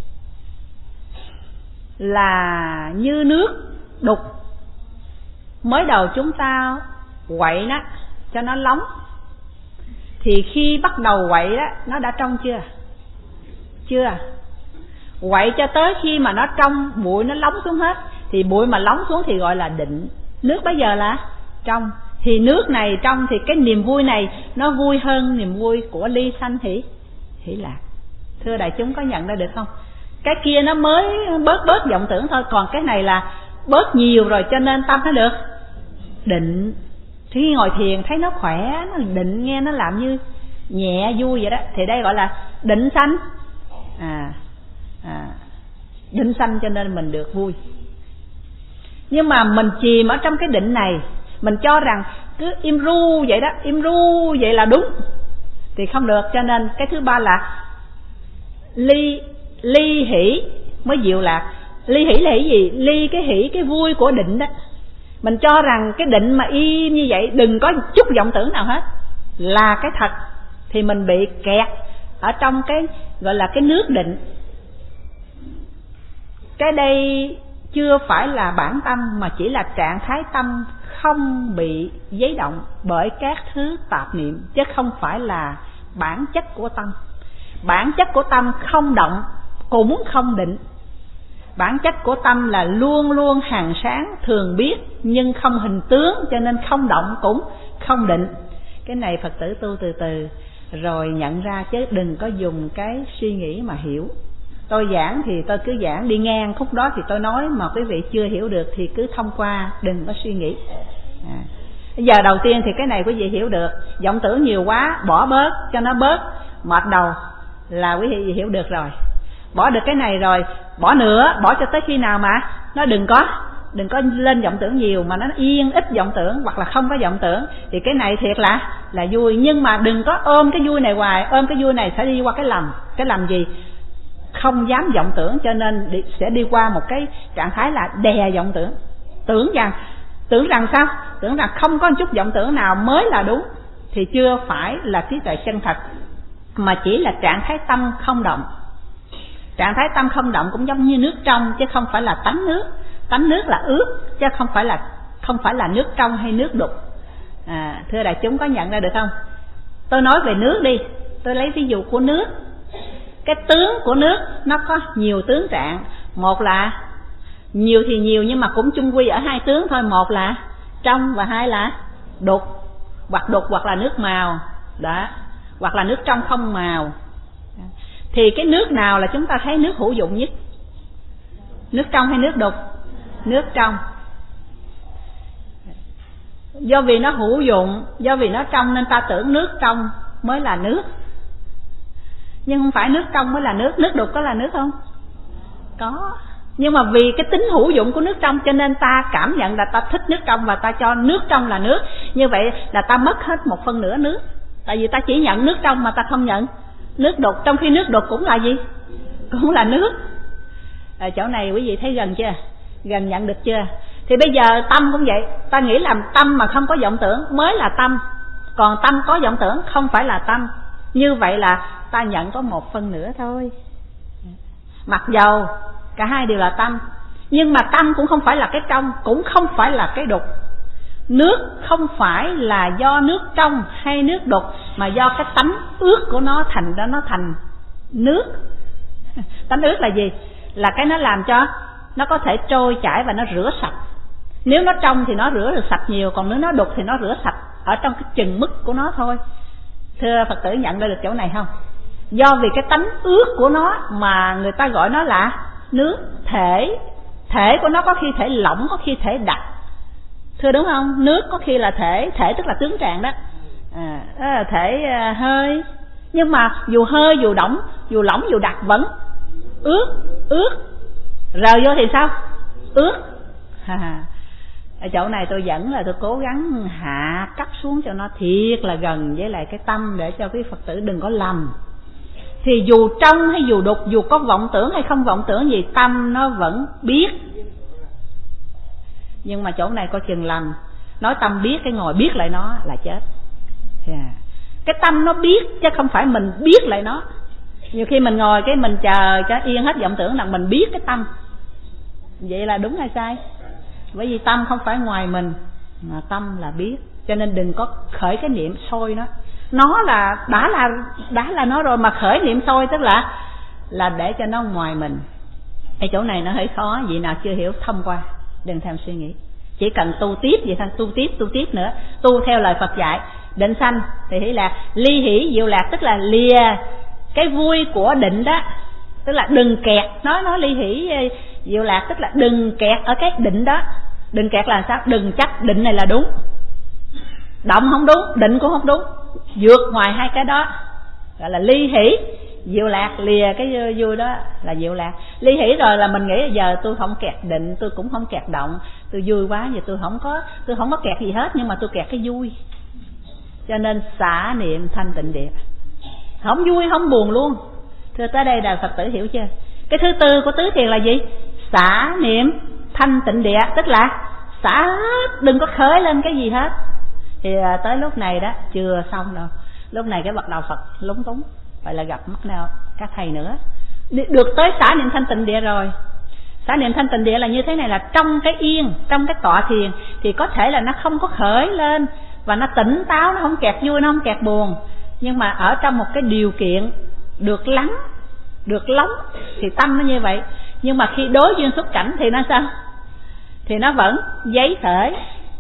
là như nước đục. Mới đầu chúng ta quậy nó cho nó nóng, thì khi bắt đầu quậy đó, nó đã trong chưa? Chưa. Quậy cho tới khi mà nó trong, bụi nó lóng xuống hết, thì bụi mà lóng xuống thì gọi là định. Nước bây giờ là trong, thì nước này trong, thì cái niềm vui này nó vui hơn niềm vui của ly sanh hỷ hỷ lạc. Thưa đại chúng có nhận ra được không? Cái kia nó mới bớt bớt vọng tưởng thôi, còn cái này là bớt nhiều rồi, cho nên tâm nó được định. Khi ngồi thiền thấy nó khỏe, nó định, nghe nó làm như nhẹ vui vậy đó, thì đây gọi là định sanh. À, à, định sanh cho nên mình được vui. Nhưng mà mình chìm ở trong cái định này, mình cho rằng cứ im ru vậy đó, im ru vậy là đúng, thì không được. Cho nên cái thứ ba là ly ly hỷ mới diệu lạc. Ly hỷ là hỷ gì? Ly cái hỷ, cái vui của định đó. Mình cho rằng cái định mà im như vậy, đừng có chút vọng tưởng nào hết, là cái thật, thì mình bị kẹt ở trong cái gọi là cái nước định. Cái đây chưa phải là bản tâm, mà chỉ là trạng thái tâm không bị giấy động bởi các thứ tạp niệm, chứ không phải là bản chất của tâm. Bản chất của tâm không động cũng không định. Bản chất của tâm là luôn luôn hằng sáng, thường biết nhưng không hình tướng, cho nên không động cũng không định. Cái này Phật tử tu từ từ rồi nhận ra, chứ đừng có dùng cái suy nghĩ mà hiểu. Tôi giảng thì tôi cứ giảng, đi ngang khúc đó thì tôi nói, mà quý vị chưa hiểu được thì cứ thông qua, đừng có suy nghĩ. à. Giờ đầu tiên thì cái này quý vị hiểu được, vọng tưởng nhiều quá bỏ bớt cho nó bớt mệt đầu là quý vị hiểu được rồi. Bỏ được cái này rồi bỏ nữa, bỏ cho tới khi nào mà nó đừng có đừng có lên vọng tưởng nhiều, mà nó yên ít vọng tưởng hoặc là không có vọng tưởng, thì cái này thiệt là là vui. Nhưng mà đừng có ôm cái vui này hoài, ôm cái vui này sẽ đi qua cái lầm. Cái lầm gì? Không dám vọng tưởng, cho nên đi, sẽ đi qua một cái trạng thái là đè vọng tưởng. Tưởng rằng tưởng rằng sao? Tưởng rằng không có một chút vọng tưởng nào mới là đúng, thì chưa phải là trí tuệ chân thật, mà chỉ là trạng thái tâm không động. Trạng thái tâm không động cũng giống như nước trong, chứ không phải là tánh nước. Tánh nước là ướt, chứ không phải là không phải là nước trong hay nước đục. à, Thưa đại chúng có nhận ra được không? Tôi nói về nước đi, tôi lấy ví dụ của nước. Cái tướng của nước nó có nhiều tướng trạng. Một là nhiều thì nhiều, nhưng mà cũng chung quy ở hai tướng thôi. Một là trong và hai là đục. Hoặc đục hoặc là nước màu đó, hoặc là nước trong không màu. Thì cái nước nào là chúng ta thấy nước hữu dụng nhất? Nước trong hay nước đục? Nước trong. Do vì nó hữu dụng, do vì nó trong nên ta tưởng nước trong mới là nước. Nhưng không phải nước trong mới là nước. Nước đục có là nước không? Có. Nhưng mà vì cái tính hữu dụng của nước trong cho nên ta cảm nhận là ta thích nước trong và ta cho nước trong là nước. Như vậy là ta mất hết một phần nửa nước. Tại vì ta chỉ nhận nước trong mà ta không nhận nước đục, trong khi nước đục cũng là gì? Cũng là nước. Ở chỗ này quý vị thấy gần chưa? Gần nhận được chưa? Thì bây giờ tâm cũng vậy. Ta nghĩ là tâm mà không có vọng tưởng mới là tâm, còn tâm có vọng tưởng không phải là tâm. Như vậy là ta nhận có một phần nửa thôi. Mặc dầu cả hai đều là tâm, nhưng mà tâm cũng không phải là cái trong, cũng không phải là cái đục. Nước không phải là do nước trong hay nước đục, mà do cái tánh ướt của nó thành ra nó thành nước. Tánh ướt là gì? Là cái nó làm cho nó có thể trôi chảy và nó rửa sạch. Nếu nó trong thì nó rửa được sạch nhiều, còn nếu nó đục thì nó rửa sạch ở trong cái chừng mức của nó thôi. Thưa Phật tử nhận ra được chỗ này không? Do vì cái tánh ướt của nó mà người ta gọi nó là nước. Thể Thể của nó có khi thể lỏng, có khi thể đặc. Thưa đúng không? Nước có khi là thể, thể tức là tướng trạng đó. à, đó là thể à, hơi. Nhưng mà dù hơi, dù đỏng, dù lỏng, dù đặc vẫn ướt. Ướt rờ vô thì sao? Ướt. Ở chỗ này tôi vẫn là tôi cố gắng hạ cấp xuống cho nó thiệt là gần với lại cái tâm, để cho quý Phật tử đừng có lầm. Thì dù trong hay dù đục, dù có vọng tưởng hay không vọng tưởng gì, tâm nó vẫn biết. Nhưng mà chỗ này coi chừng lầm. Nói tâm biết, cái ngồi biết lại nó là chết. yeah. Cái tâm nó biết chứ không phải mình biết lại nó. Nhiều khi mình ngồi cái mình chờ cho yên hết vọng tưởng là mình biết cái tâm. Vậy là đúng hay sai? Bởi vì tâm không phải ngoài mình, mà tâm là biết. Cho nên đừng có khởi cái niệm soi nó. Nó là đã là đã là nó rồi, mà khởi niệm soi tức là là để cho nó ngoài mình. Cái chỗ này nó hơi khó, vị nào chưa hiểu thông qua, đừng thèm suy nghĩ. Chỉ cần tu tiếp vậy thôi, tu tiếp, tu tiếp nữa, tu theo lời Phật dạy. Định sanh thì hiểu là ly hỷ diệu lạc, tức là lìa cái vui của định đó, tức là đừng kẹt. Nói nói ly hỷ diệu lạc tức là đừng kẹt ở cái định đó. Đừng kẹt là sao? Đừng chắc định này là đúng, động không đúng, định cũng không đúng, vượt ngoài hai cái đó gọi là ly hỷ diệu lạc. Lìa cái vui đó là diệu lạc. Ly hỷ rồi là mình nghĩ giờ tôi không kẹt định, tôi cũng không kẹt động, tôi vui quá, giờ tôi không có tôi không có kẹt gì hết, nhưng mà tôi kẹt cái vui. Cho nên xả niệm thanh tịnh địa, không vui không buồn luôn. Thưa tới đây là Phật tử hiểu chưa? Cái thứ tư của tứ thiền là gì? Xả niệm thanh tịnh địa, tức là xả hết, đừng có khởi lên cái gì hết. Thì tới lúc này đó chưa xong đâu. Lúc này cái bậc đạo Phật lúng túng, vậy là gặp mắt nào các thầy nữa. Được tới xả niệm thanh tịnh địa rồi. Xả niệm thanh tịnh địa là như thế này, là trong cái yên, trong cái tọa thiền thì có thể là nó không có khởi lên và nó tỉnh táo, nó không kẹt vui, nó không kẹt buồn, nhưng mà ở trong một cái điều kiện được lắng, được lóng thì tâm nó như vậy. Nhưng mà khi đối duyên xúc cảnh thì nó sao? Thì nó vẫn giấy khởi.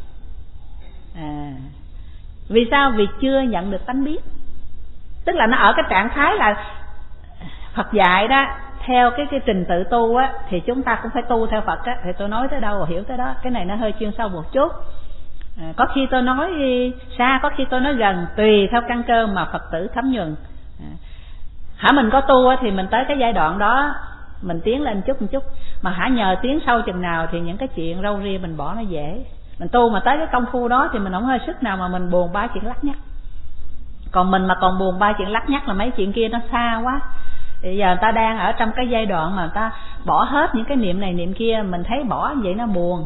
À, vì sao? Vì chưa nhận được tánh biết. Tức là nó ở cái trạng thái là Phật dạy đó, theo cái cái trình tự tu á, thì chúng ta cũng phải tu theo Phật á. Thì tôi nói tới đâu hiểu tới đó. Cái này nó hơi chuyên sâu một chút. À, có khi tôi nói xa, có khi tôi nói gần, tùy theo căn cơ mà Phật tử thấm nhuần. À, hả mình có tu á, thì mình tới cái giai đoạn đó mình tiến lên chút một chút. Mà hả nhờ tiến sâu chừng nào thì những cái chuyện râu ria mình bỏ nó dễ. Mình tu mà tới cái công phu đó thì mình không hơi sức nào mà mình buồn ba chuyện lắc nhắc. Còn mình mà còn buồn ba chuyện lắc nhắc là mấy chuyện kia nó xa quá. Bây giờ người ta đang ở trong cái giai đoạn mà người ta bỏ hết những cái niệm này niệm kia, mình thấy bỏ vậy nó buồn.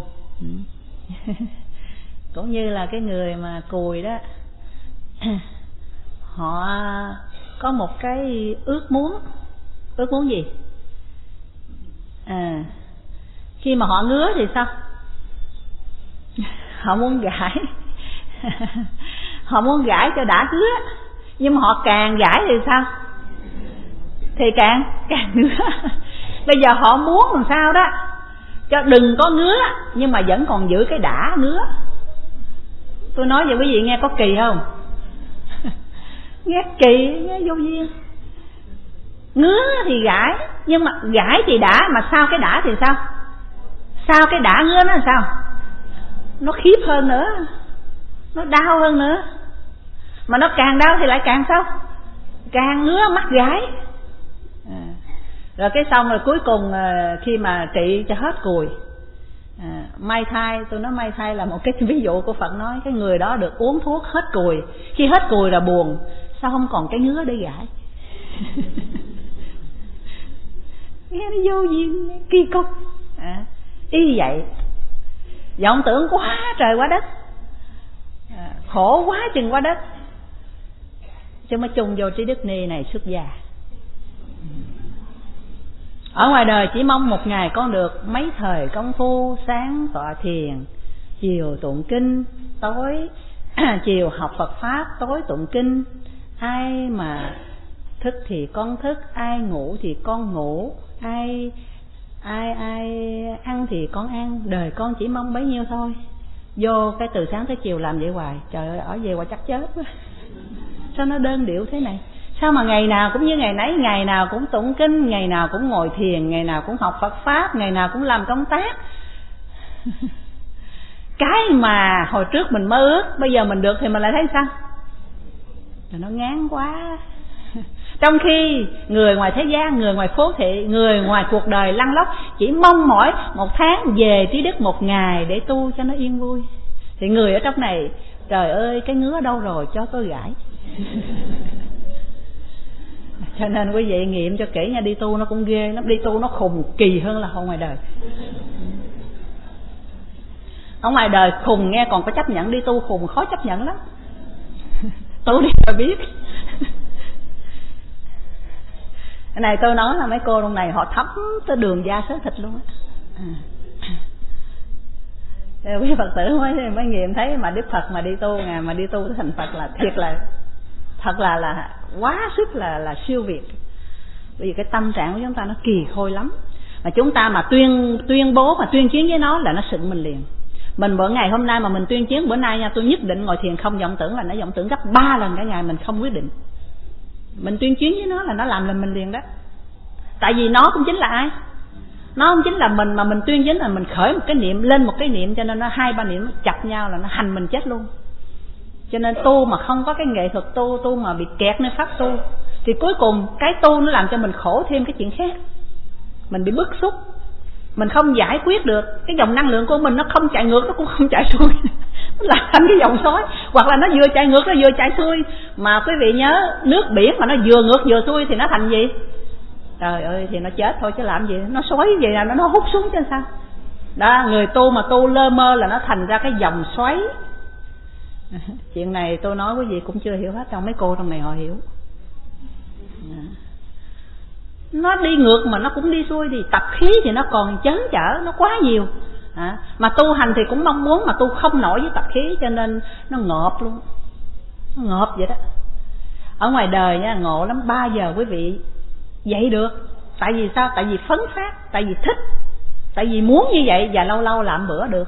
Cũng như là cái người mà cùi đó, họ có một cái ước muốn. Ước muốn gì? À, khi mà họ ngứa thì sao? Họ muốn gãi. Họ muốn gãi cho đã ngứa. Nhưng mà họ càng gãi thì sao? Thì càng càng ngứa. Bây giờ họ muốn làm sao đó cho đừng có ngứa, nhưng mà vẫn còn giữ cái đã ngứa. Tôi nói vậy quý vị nghe có kỳ không? Nghe kỳ, nghe vô duyên. Ngứa thì gãi, nhưng mà gãi thì đã, mà sao cái đã thì sao? Sao cái đã ngứa nó làm sao? Nó khiếp hơn nữa, nó đau hơn nữa. Mà nó càng đau thì lại càng sao? Càng ngứa mắt gãi. À, rồi cái xong rồi cuối cùng khi mà trị cho hết cùi, à, may thai, tôi nói may thai là một cái ví dụ của Phật nói, cái người đó được uống thuốc hết cùi, khi hết cùi là buồn, sao không còn cái ngứa để gãi? Nghe nó vô duyên, kỳ cục. À, y vậy, vọng tưởng quá trời quá đất, à, khổ quá chừng quá đất, chứ mới chung vô Trí Đức Ni này xuất gia. Ở ngoài đời chỉ mong một ngày con được mấy thời công phu, sáng tọa thiền, chiều tụng kinh, tối chiều học Phật Pháp, tối tụng kinh. Ai mà thức thì con thức, ai ngủ thì con ngủ, ai ai ai ăn thì con ăn. Đời con chỉ mong bấy nhiêu thôi. Vô cái từ sáng tới chiều làm vậy hoài, trời ơi, ở về hoài chắc chết quá. Sao nó đơn điệu thế này? Sao mà ngày nào cũng như ngày nấy, ngày nào cũng tụng kinh, ngày nào cũng ngồi thiền, ngày nào cũng học Phật Pháp, ngày nào cũng làm công tác. Cái mà hồi trước mình mơ ước, bây giờ mình được thì mình lại thấy sao? Rồi nó ngán quá. Trong khi người ngoài thế gian, người ngoài phố thị, người ngoài cuộc đời lăn lóc chỉ mong mỏi một tháng về Trí Đức một ngày để tu cho nó yên vui. Thì người ở trong này, trời ơi, cái ngứa đâu rồi, cho tôi gãi. Cho nên quý vị nghiệm cho kỹ nha, đi tu nó cũng ghê lắm, đi tu nó khùng kỳ hơn là ở ngoài đời. Ở ngoài đời khùng nghe còn có chấp nhận, đi tu khùng khó chấp nhận lắm. Tu đi rồi biết. Cái này tôi nói là mấy cô trong này họ thấm tới đường da xớ thịt luôn á. À. Quý Phật tử mới mới nghiệm thấy mà Đức Phật mà đi tu, ngày mà đi tu thành Phật là thiệt là thật là là quá sức là là siêu việt. Bởi vì cái tâm trạng của chúng ta nó kỳ khôi lắm. Mà chúng ta mà tuyên tuyên bố mà tuyên chiến với nó là nó sựng mình liền. Mình bữa ngày hôm nay mà mình tuyên chiến, bữa nay nha, tôi nhất định ngồi thiền không vọng tưởng, là nó vọng tưởng gấp ba lần cả ngày mình không quyết định. Mình tuyên chiến với nó là nó làm lên mình liền đó. Tại vì nó cũng chính là ai? Nó cũng chính là mình, mà mình tuyên chính là mình khởi một cái niệm, lên một cái niệm, cho nên nó hai ba niệm nó chặt nhau là nó hành mình chết luôn. Cho nên tu mà không có cái nghệ thuật tu, tu mà bị kẹt nơi pháp tu, thì cuối cùng cái tu nó làm cho mình khổ thêm cái chuyện khác. Mình bị bức xúc, mình không giải quyết được, cái dòng năng lượng của mình nó không chạy ngược, nó cũng không chạy xuôi. Nó làm thành cái dòng sói, hoặc là nó vừa chạy ngược, nó vừa chạy xuôi. Mà quý vị nhớ, nước biển mà nó vừa ngược vừa xuôi thì nó thành gì? Trời ơi, thì nó chết thôi chứ làm gì, nó xoáy vậy là nó, nó hút xuống chứ sao. Đó, người tu mà tu lơ mơ là nó thành ra cái dòng xoáy. Chuyện này tôi nói quý vị cũng chưa hiểu hết, trong mấy cô trong này họ hiểu. nó đi ngược mà nó cũng đi xuôi, thì tập khí thì nó còn chấn chở, nó quá nhiều. À, mà tu hành thì cũng mong muốn mà tu không nổi với tập khí, cho nên nó ngợp luôn, nó ngợp vậy đó. Ở ngoài đời nha, ngộ lắm, ba giờ quý vị dậy được. Tại vì sao? Tại vì phấn phát, tại vì thích, tại vì muốn như vậy, và lâu lâu làm bữa được.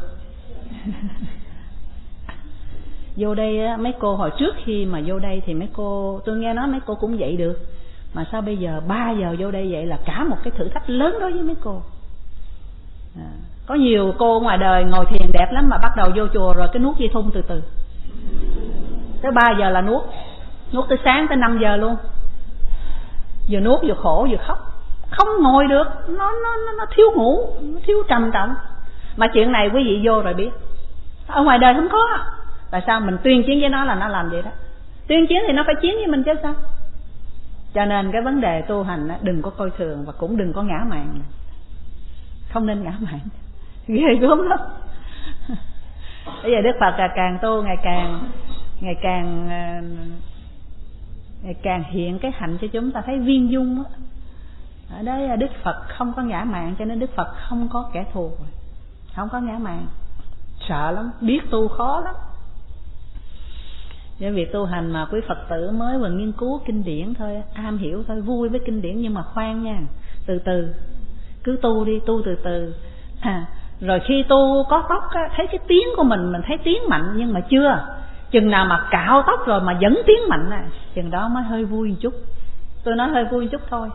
Vô đây mấy cô hồi trước khi mà vô đây thì mấy cô, tôi nghe nói mấy cô cũng dậy được, mà sao bây giờ ba giờ vô đây vậy là cả một cái thử thách lớn đối với mấy cô. À, có nhiều cô ngoài đời ngồi thiền đẹp lắm mà bắt đầu vô chùa rồi cái nuốt dây thun từ từ, tới ba giờ là nuốt, nuốt tới sáng tới năm giờ luôn, vừa nuốt vừa khổ vừa khóc, không ngồi được, nó nó nó thiếu ngủ, nó thiếu trầm trọng. Mà chuyện này quý vị vô rồi biết, ở ngoài đời không có. Tại sao? Mình tuyên chiến với nó là nó làm vậy đó. Tuyên chiến thì nó phải chiến với mình chứ sao. Cho nên cái vấn đề tu hành đừng có coi thường, và cũng đừng có ngã mạn. Không nên ngã mạn, ghê gớm lắm. Bây giờ Đức Phật là càng tu ngày càng ngày càng ngày càng hiện cái hạnh cho chúng ta thấy viên dung á. Ở đây Đức Phật không có ngã mạn, cho nên Đức Phật không có kẻ thù, không có ngã mạn. Sợ lắm, biết tu khó lắm. Với việc tu hành mà quý Phật tử mới vừa nghiên cứu kinh điển thôi, am hiểu thôi, vui với kinh điển, nhưng mà khoan nha, từ từ, cứ tu đi, tu từ từ. À, rồi khi tu có tóc á, thấy cái tiếng của mình, mình thấy tiếng mạnh, nhưng mà chưa. Chừng nào mà cạo tóc rồi mà vẫn tiếng mạnh à, chừng đó mới hơi vui một chút. Tôi nói hơi vui một chút thôi,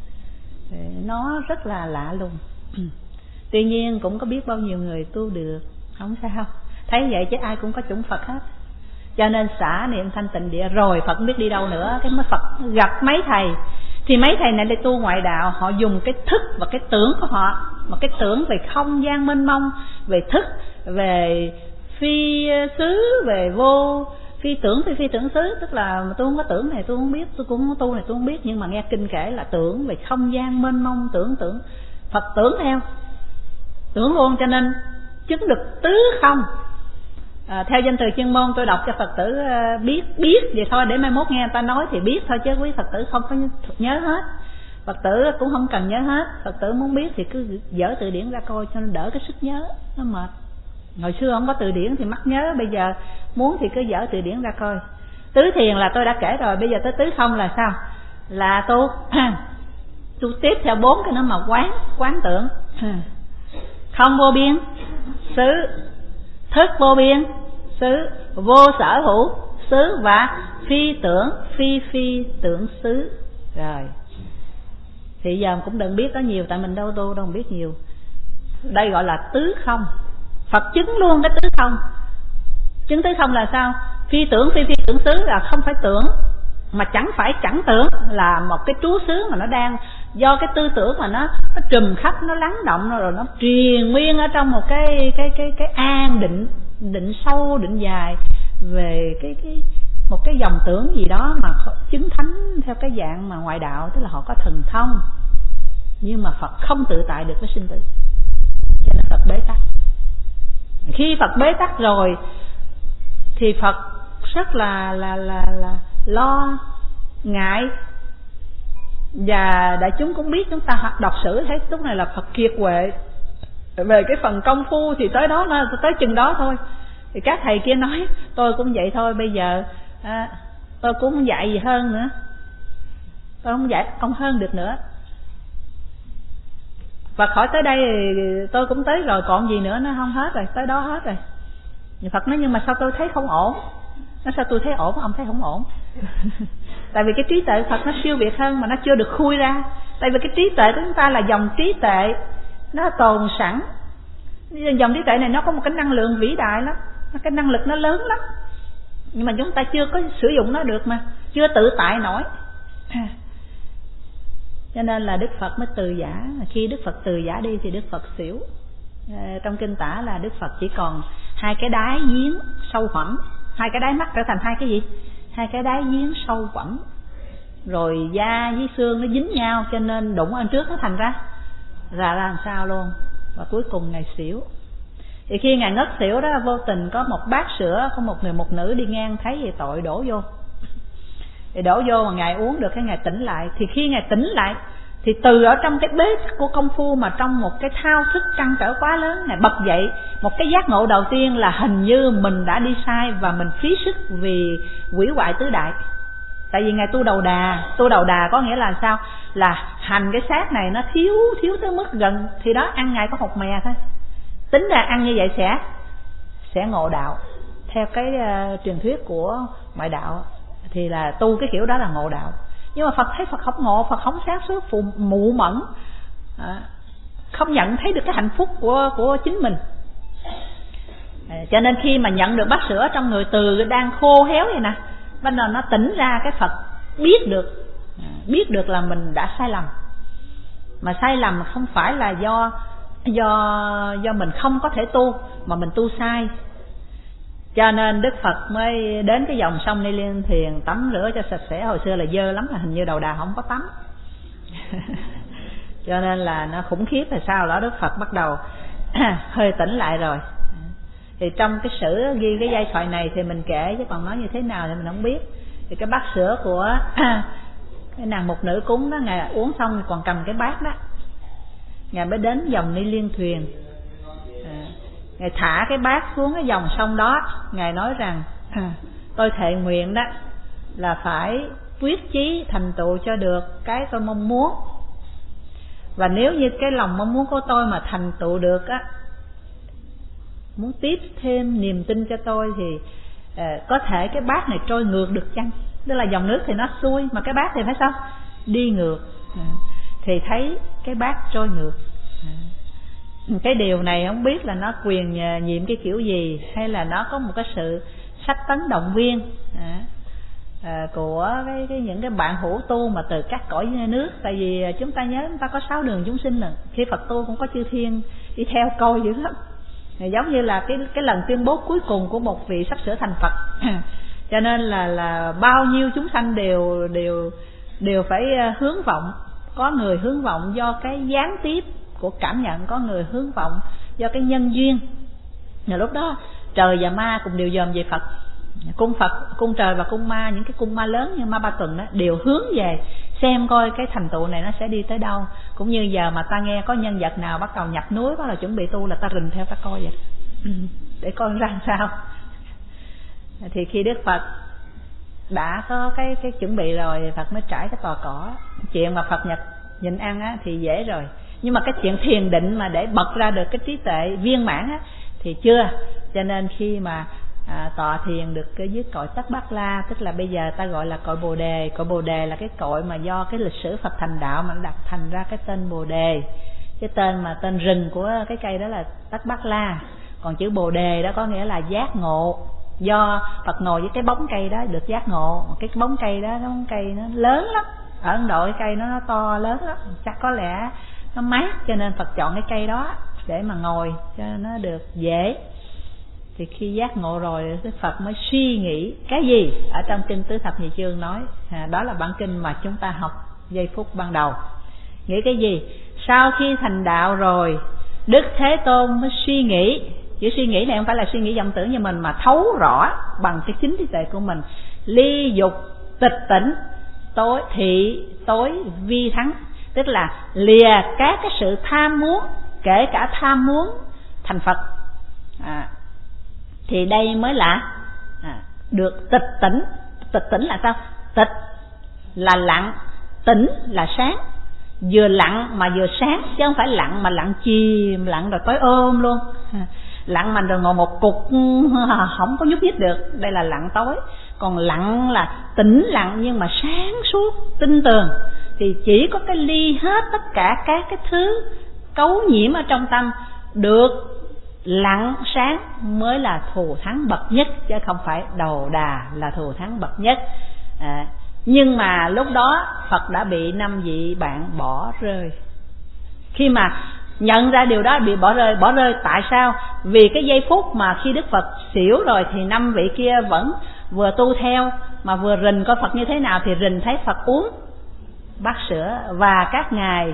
nó rất là lạ lùng. Tuy nhiên cũng có biết bao nhiêu người tu được, không sao. Thấy vậy chứ ai cũng có chủng Phật hết. Cho nên xả niệm thanh tịnh địa rồi Phật biết đi đâu nữa. Cái mới Phật gặp mấy thầy, thì mấy thầy này để tu ngoại đạo, họ dùng cái thức và cái tưởng của họ, mà cái tưởng về không gian mênh mông, về thức, về phi xứ, về vô phi tưởng, phi phi tưởng xứ. Tức là tôi không có tưởng này tôi không biết, tôi cũng không có tu này tôi không biết, nhưng mà nghe kinh kể là tưởng về không gian mênh mông, tưởng tưởng Phật tưởng theo, tưởng luôn, cho nên chứng được tứ không. À, theo danh từ chuyên môn tôi đọc cho Phật tử uh, biết biết vậy thôi, để mai mốt nghe người ta nói thì biết thôi, chứ quý Phật tử không có nhớ hết. Phật tử cũng không cần nhớ hết. Phật tử muốn biết thì cứ dở từ điển ra coi cho nó đỡ cái sức nhớ, nó mệt. Hồi xưa không có từ điển thì mắc nhớ, bây giờ muốn thì cứ dở từ điển ra coi. Tứ thiền là tôi đã kể rồi, bây giờ tới tứ không là sao? Là tu tu tiếp theo bốn cái nó mà quán quán tưởng. Không vô biên xứ, thức vô biên xứ, vô sở hữu xứ, và phi tưởng phi phi tưởng xứ. Rồi thì giờ cũng đừng biết có nhiều, tại mình đâu tu đâu biết nhiều. Đây gọi là tứ không. Phật chứng luôn cái tứ không. Chứng tứ không là sao? Phi tưởng phi phi tưởng xứ là không phải tưởng, mà chẳng phải chẳng tưởng, là một cái trú xứ mà nó đang do cái tư tưởng mà nó nó trùm khắp, nó lắng động rồi nó triền nguyên ở trong một cái cái cái cái an định, định sâu, định dài về cái cái một cái dòng tưởng gì đó mà chứng thánh theo cái dạng mà ngoại đạo, tức là họ có thần thông, nhưng mà Phật không tự tại được với sinh tử, cho nên Phật bế tắc. Khi Phật bế tắc rồi thì Phật rất là là là là lo ngại, và đại chúng cũng biết, chúng ta đọc sử thấy lúc này là Phật kiệt quệ về cái phần công phu, thì tới đó nó tới chừng đó thôi. Thì các thầy kia nói tôi cũng vậy thôi, bây giờ à, tôi cũng không dạy gì hơn nữa, tôi không dạy không hơn được nữa. Phật hỏi tới đây thì tôi cũng tới rồi, còn gì nữa, nó không hết rồi, tới đó hết rồi. Phật nói nhưng mà sao tôi thấy không ổn? Nó sao tôi thấy ổn, ông thấy không ổn? Tại vì cái trí tuệ Phật nó siêu việt hơn mà nó chưa được khui ra. Tại vì cái trí tuệ của chúng ta là dòng trí tuệ nó tồn sẵn. Dòng trí tuệ này nó có một cái năng lượng vĩ đại lắm, cái năng lực nó lớn lắm, nhưng mà chúng ta chưa có sử dụng nó được, mà chưa tự tại nổi. Cho nên là Đức Phật mới từ giả. Khi Đức Phật từ giả đi thì Đức Phật xỉu. Trong kinh tả là Đức Phật chỉ còn hai cái đáy giếng sâu hõm, hai cái đáy mắt trở thành hai cái gì? Hai cái đáy giếng sâu quẳm, rồi da với xương nó dính nhau, cho nên đụng ở trước nó thành ra ra làm sao luôn. Và cuối cùng Ngài xỉu. Thì khi Ngài ngất xỉu đó, vô tình có một bát sữa, có một người một nữ đi ngang thấy về tội đổ vô. Thì đổ vô mà Ngài uống được, cái Ngài tỉnh lại. Thì khi Ngài tỉnh lại Thì từ ở trong cái bếp của công phu mà trong một cái thao thức trăn trở quá lớn này, bật dậy một cái giác ngộ đầu tiên là hình như mình đã đi sai và mình phí sức vì hủy hoại tứ đại. Tại vì Ngài tu đầu đà, tu đầu đà có nghĩa là sao? Là hành cái xác này nó thiếu thiếu tới mức gần, thì đó ăn Ngài có một mè thôi. Tính ra ăn như vậy sẽ sẽ ngộ đạo. Theo cái uh, truyền thuyết của ngoại đạo thì là tu cái kiểu đó là ngộ đạo. Nhưng mà Phật thấy Phật không ngộ, Phật không sáng suốt, phụ mụ mẫn, à, không nhận thấy được cái hạnh phúc của của chính mình. À, cho nên khi mà nhận được bát sữa trong người từ đang khô héo vậy nè, bắt đầu nó tỉnh ra, cái Phật biết được, à, biết được là mình đã sai lầm. Mà sai lầm không phải là do do do mình không có thể tu, mà mình tu sai. Cho nên Đức Phật mới đến cái dòng sông Ni Liên Thiền tắm rửa cho sạch sẽ. Hồi xưa là dơ lắm, là hình như đầu đà không có tắm. Cho nên là nó khủng khiếp. Là sao đó Đức Phật bắt đầu hơi tỉnh lại rồi. Thì trong cái sử ghi cái giai thoại này thì mình kể, chứ còn nói như thế nào thì mình không biết. Thì cái bát sữa của cái nàng mục nữ cúng đó, Ngài uống xong thì còn cầm cái bát đó, Ngài mới đến dòng Ni Liên Thuyền. Ngài thả cái bát xuống cái dòng sông đó. Ngài nói rằng à, tôi thệ nguyện đó là phải quyết chí thành tựu cho được cái tôi mong muốn. Và nếu như cái lòng mong muốn của tôi mà thành tựu được á, muốn tiếp thêm niềm tin cho tôi thì à, có thể cái bát này trôi ngược được chăng? Tức là dòng nước thì nó xuôi, mà cái bát thì phải sao? Đi ngược. à, Thì thấy cái bát trôi ngược. à, Cái điều này không biết là nó quyền nhiệm cái kiểu gì, hay là nó có một cái sự sách tấn động viên à, à, của cái, cái những cái bạn hữu tu mà từ các cõi nước. Tại vì chúng ta nhớ chúng ta có sáu đường chúng sinh, là khi Phật tu cũng có chư thiên đi theo coi dữ lắm. Giống như là cái cái lần tuyên bố cuối cùng của một vị sắp sửa thành Phật. Cho nên là là bao nhiêu chúng sanh đều đều đều phải hướng vọng. Có người hướng vọng do cái gián tiếp của cảm nhận, có người hướng vọng do cái nhân duyên. Rồi lúc đó trời và ma cùng đều dòm về Phật. Cung Phật, cung trời và cung ma, những cái cung ma lớn như Ma Ba Tuần đó, đều hướng về xem coi cái thành tựu này nó sẽ đi tới đâu. Cũng như giờ mà ta nghe có nhân vật nào bắt đầu nhập núi, bắt đầu chuẩn bị tu là ta rình theo ta coi vậy để coi ra sao. Thì khi Đức Phật đã có cái cái chuẩn bị rồi, Phật mới trải cái tòa cỏ. Chuyện mà Phật nhật nhịn ăn á thì dễ rồi, nhưng mà cái chuyện thiền định mà để bật ra được cái trí tuệ viên mãn á thì chưa. Cho nên khi mà à, tọa thiền được cái dưới cội Tất Bát La, tức là bây giờ ta gọi là cội Bồ Đề. Cội Bồ Đề là cái cội mà do cái lịch sử Phật thành đạo mà nó đặt thành ra cái tên Bồ Đề. Cái tên mà tên rừng của cái cây đó là Tất Bát La. Còn chữ Bồ Đề đó có nghĩa là giác ngộ. Do Phật ngồi với cái bóng cây đó được giác ngộ. Cái bóng cây đó, cái bóng cây nó lớn lắm. Ở Ấn Độ cái cây nó, nó to lớn lắm, chắc có lẽ nó mát, cho nên Phật chọn cái cây đó để mà ngồi cho nó được dễ. Thì khi giác ngộ rồi, Đức Phật mới suy nghĩ cái gì ở trong kinh Tứ Thập Nhị Chương nói. à, Đó là bản kinh mà chúng ta học giây phút ban đầu. Nghĩ cái gì? Sau khi thành đạo rồi, Đức Thế Tôn mới suy nghĩ. Chữ suy nghĩ này không phải là suy nghĩ vọng tưởng như mình, mà thấu rõ bằng cái chính trí tuệ của mình. Ly dục tịch tỉnh, tối thị tối vi thắng. Tức là lìa các cái sự tham muốn, kể cả tham muốn thành Phật. à, Thì đây mới là à, được tịch tỉnh. Tịch tỉnh là sao? Tịch là lặng, tỉnh là sáng. Vừa lặng mà vừa sáng, chứ không phải lặng mà lặng chìm, lặng rồi tối ôm luôn. à, Lặng mà rồi ngồi một cục không có nhúc nhích được, đây là lặng tối. Còn lặng là tĩnh lặng nhưng mà sáng suốt, tinh tường. Thì chỉ có cái ly hết tất cả các cái thứ cấu nhiễm ở trong tâm, được lặng sáng mới là thù thắng bậc nhất, chứ không phải đầu đà là thù thắng bậc nhất. à, Nhưng mà lúc đó Phật đã bị năm vị bạn bỏ rơi. Khi mà nhận ra điều đó bị bỏ rơi. Bỏ rơi tại sao? Vì cái giây phút mà khi Đức Phật xỉu rồi thì năm vị kia vẫn vừa tu theo, mà vừa rình coi Phật như thế nào, thì rình thấy Phật uống bát sữa, và các ngài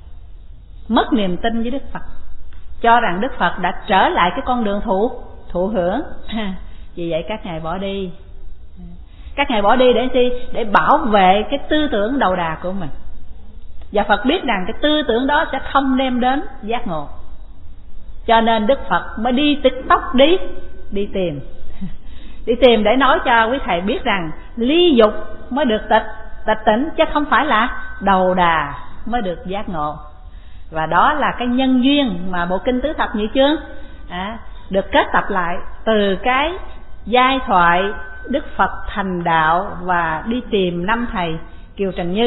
mất niềm tin với Đức Phật, cho rằng Đức Phật đã trở lại cái con đường thụ thụ hưởng. Vì vậy các ngài bỏ đi. Các ngài bỏ đi để gì? Để bảo vệ cái tư tưởng đầu đà của mình. Và Phật biết rằng cái tư tưởng đó sẽ không đem đến giác ngộ, cho nên Đức Phật mới đi tức tốc đi đi tìm đi tìm để nói cho quý thầy biết rằng ly dục mới được tịch tịch tỉnh, chứ không phải là đầu đà mới được giác ngộ. Và đó là cái nhân duyên mà bộ kinh Tứ Thập Nhị Chương à, được kết tập lại từ cái giai thoại Đức Phật thành đạo và đi tìm năm thầy Kiều Trần Như.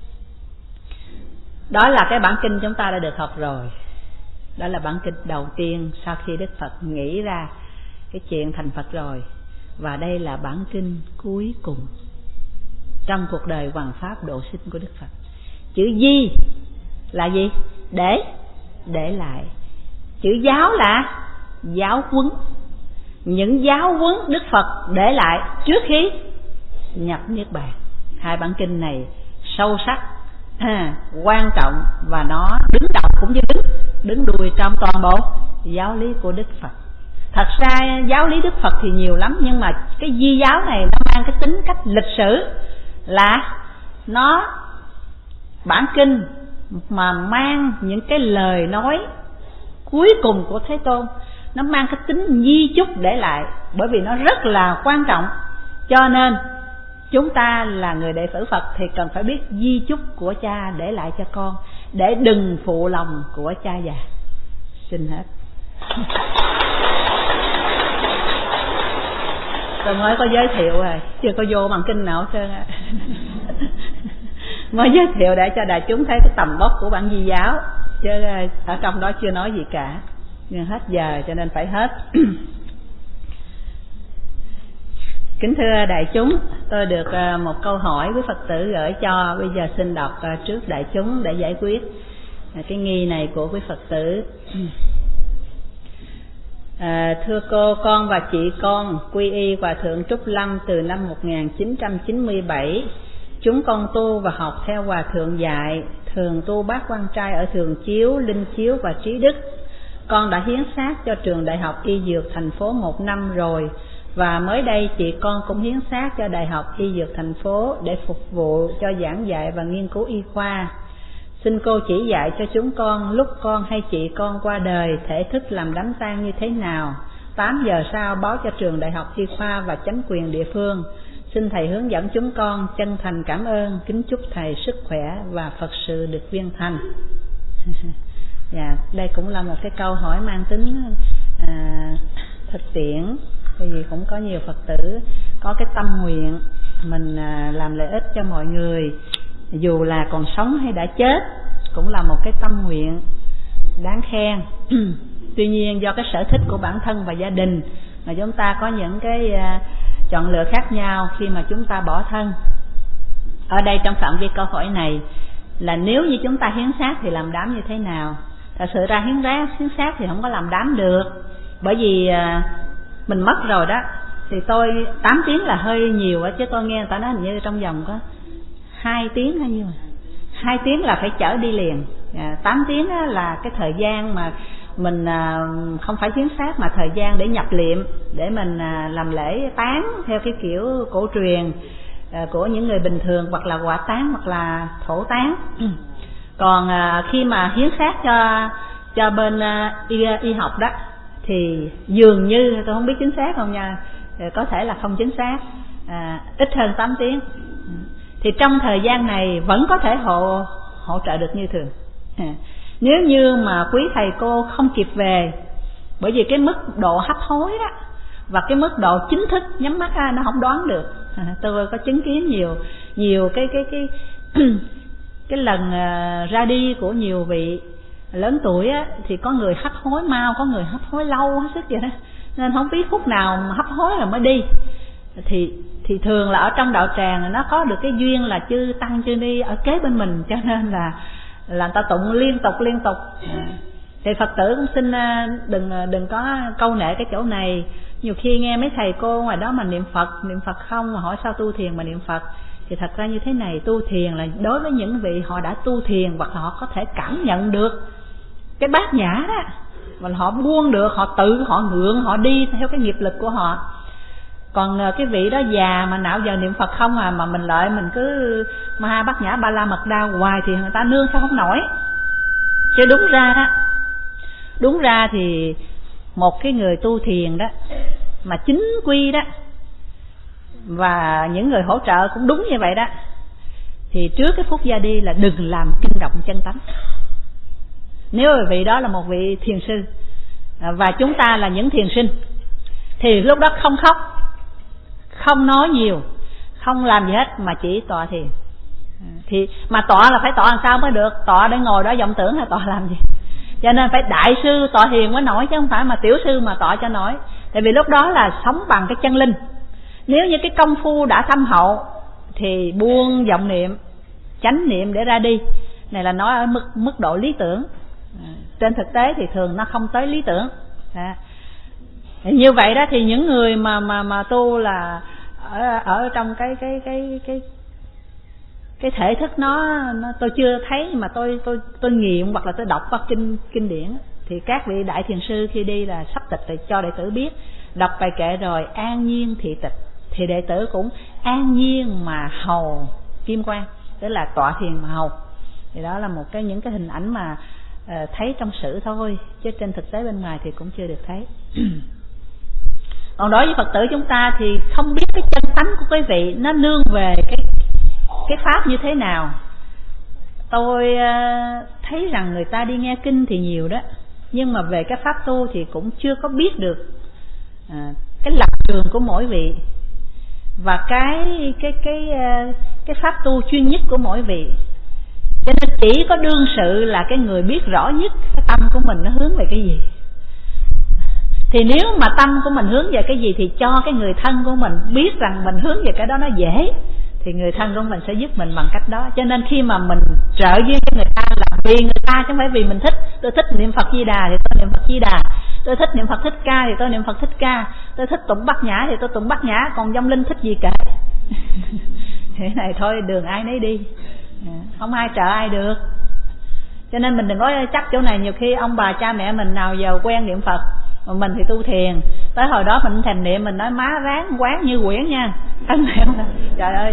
Đó là cái bản kinh chúng ta đã được học rồi. Đó là bản kinh đầu tiên sau khi Đức Phật nghĩ ra cái chuyện thành Phật rồi. Và đây là bản kinh cuối cùng trong cuộc đời hoằng pháp độ sinh của Đức Phật. Chữ di là gì? Để để lại. Chữ giáo là giáo huấn. Những giáo huấn Đức Phật để lại trước khi nhập Niết Bàn. Hai bản kinh này sâu sắc, à, quan trọng, và nó đứng đầu cũng như đứng đứng đuôi trong toàn bộ giáo lý của Đức Phật. Thật ra giáo lý Đức Phật thì nhiều lắm, nhưng mà cái di giáo này nó mang cái tính cách lịch sử, là nó bản kinh mà mang những cái lời nói cuối cùng của Thế Tôn, nó mang cái tính di chúc để lại, bởi vì nó rất là quan trọng. Cho nên chúng ta là người đệ tử Phật thì cần phải biết di chúc của cha để lại cho con, để đừng phụ lòng của cha già. Xin hết. Tôi mới có giới thiệu rồi, chưa có vô bằng kinh nào hết trơn á. Mới giới thiệu để cho đại chúng thấy cái tầm vóc của bản di giáo, chứ ở trong đó chưa nói gì cả. Nhưng hết giờ cho nên phải hết. Kính thưa đại chúng, tôi được một câu hỏi quý Phật tử gửi cho, bây giờ xin đọc trước đại chúng để giải quyết cái nghi này của quý Phật tử. À, thưa cô, con và chị con quy y Hòa Thượng Trúc Lâm từ năm một nghìn chín trăm chín mươi bảy. Chúng con tu và học theo Hòa Thượng dạy, thường tu bát quan trai ở Thường Chiếu, Linh Chiếu và Trí Đức. Con đã hiến xác cho trường Đại học Y Dược thành phố một năm rồi, và mới đây chị con cũng hiến xác cho Đại học Y Dược thành phố để phục vụ cho giảng dạy và nghiên cứu y khoa. Xin cô chỉ dạy cho chúng con lúc con hay chị con qua đời thể thức làm đám tang như thế nào, tám giờ sau báo cho trường Đại học Y khoa và chánh quyền địa phương. Xin thầy hướng dẫn chúng con, chân thành cảm ơn, kính chúc thầy sức khỏe và Phật sự được viên thành. Dạ, đây cũng là một cái câu hỏi mang tính à, thực tiễn, vì cũng có nhiều Phật tử có cái tâm nguyện mình à, làm lợi ích cho mọi người, dù là còn sống hay đã chết, cũng là một cái tâm nguyện đáng khen. Tuy nhiên do cái sở thích của bản thân và gia đình mà chúng ta có những cái à, chọn lựa khác nhau khi mà chúng ta bỏ thân. Ở đây trong phạm vi câu hỏi này là nếu như chúng ta hiến xác thì làm đám như thế nào? Thật sự ra hiến rác, hiến xác thì không có làm đám được, bởi vì à, mình mất rồi đó. Thì tôi tám tiếng là hơi nhiều á, chứ tôi nghe người ta nói hình như trong vòng có hai tiếng hay nhiêu, hai tiếng là phải chở đi liền. À, tám tiếng á, là cái thời gian mà mình à, không phải hiến xác mà thời gian để nhập liệm, để mình à, làm lễ tán theo cái kiểu cổ truyền à, của những người bình thường, hoặc là hỏa tán hoặc là thổ tán. Còn à, khi mà hiến xác cho cho bên à, y, y học đó thì dường như, tôi không biết chính xác không nha, có thể là không chính xác, à, ít hơn tám tiếng. Thì trong thời gian này vẫn có thể hộ hỗ trợ được như thường. À, nếu như mà quý thầy cô không kịp về, bởi vì cái mức độ hấp hối đó và cái mức độ chính thức nhắm mắt ra nó không đoán được. À, tôi có chứng kiến nhiều nhiều cái cái cái cái lần uh, ra đi của nhiều vị lớn tuổi á, thì có người hấp hối mau, có người hấp hối lâu hết sức vậy đó, nên không biết phút nào mà hấp hối rồi mới đi. Thì thì thường là ở trong đạo tràng nó có được cái duyên là chư tăng chư ni ở kế bên mình, cho nên là là người ta tụng liên tục liên tục. À, thì Phật tử cũng xin đừng đừng có câu nệ cái chỗ này. Nhiều khi nghe mấy thầy cô ngoài đó mà niệm Phật niệm Phật không, mà hỏi sao tu thiền mà niệm Phật, thì thật ra như thế này, tu thiền là đối với những vị họ đã tu thiền hoặc họ có thể cảm nhận được cái bát nhã đó, mà họ buông được, họ tự họ ngượng, họ đi theo cái nghiệp lực của họ. Còn cái vị đó già mà não giờ niệm Phật không à, mà mình lợi mình cứ ma bát nhã ba la mật đa hoài thì người ta nương sao không nổi. Chứ đúng ra đó, đúng ra thì một cái người tu thiền đó mà chính quy đó, và những người hỗ trợ cũng đúng như vậy đó, thì trước cái phút ra đi là đừng làm kinh động chân tánh. Nếu vị đó là một vị thiền sư và chúng ta là những thiền sinh thì lúc đó không khóc, không nói nhiều, không làm gì hết mà chỉ tọa thiền. Thì mà tọa là phải tọa làm sao mới được, tọa để ngồi đó vọng tưởng hay tọa làm gì. Cho nên phải đại sư tọa thiền mới nổi, chứ không phải mà tiểu sư mà tọa cho nổi. Tại vì lúc đó là sống bằng cái chân linh. Nếu như cái công phu đã thâm hậu thì buông vọng niệm, chánh niệm để ra đi. Này là nói ở mức, mức độ lý tưởng. Trên thực tế thì thường nó không tới lý tưởng. À. Như vậy đó thì những người mà mà mà tu là ở ở trong cái cái cái cái cái thể thức nó, nó tôi chưa thấy mà tôi tôi tôi nghiệm hoặc là tôi đọc qua kinh kinh điển, thì các vị đại thiền sư khi đi là sắp tịch thì cho đệ tử biết, đọc bài kệ rồi an nhiên thị tịch, thì đệ tử cũng an nhiên mà hầu kim quang, tức là tọa thiền mà hầu. Thì đó là một cái những cái hình ảnh mà uh, thấy trong sử thôi, chứ trên thực tế bên ngoài thì cũng chưa được thấy. Còn đối với Phật tử chúng ta thì không biết cái chân tánh của quý vị nó nương về cái cái pháp như thế nào. Tôi uh, thấy rằng người ta đi nghe kinh thì nhiều đó, nhưng mà về cái pháp tu thì cũng chưa có biết được uh, cái lập trường của mỗi vị và cái cái cái uh, cái pháp tu chuyên nhất của mỗi vị. Cho nên chỉ có đương sự là cái người biết rõ nhất cái tâm của mình nó hướng về cái gì. Thì nếu mà tâm của mình hướng về cái gì thì cho cái người thân của mình biết rằng mình hướng về cái đó nó dễ, thì người thân của mình sẽ giúp mình bằng cách đó. Cho nên khi mà mình trợ duyên cho người ta là vì người ta chứ không phải vì mình thích. Tôi thích niệm Phật Di Đà thì tôi niệm Phật Di Đà, tôi thích niệm Phật Thích Ca thì tôi niệm Phật Thích Ca, tôi thích tụng Bát Nhã thì tôi tụng Bát Nhã, còn vong linh thích gì kệ. Thế này thôi, đường ai nấy đi, không ai trợ ai được. Cho nên mình đừng có chắc chỗ này, nhiều khi ông bà cha mẹ mình nào giờ quen niệm Phật mà mình thì tu thiền, tới hồi đó mình thèm niệm, mình nói má ráng quán như quyển nha, thân niệm. Trời ơi,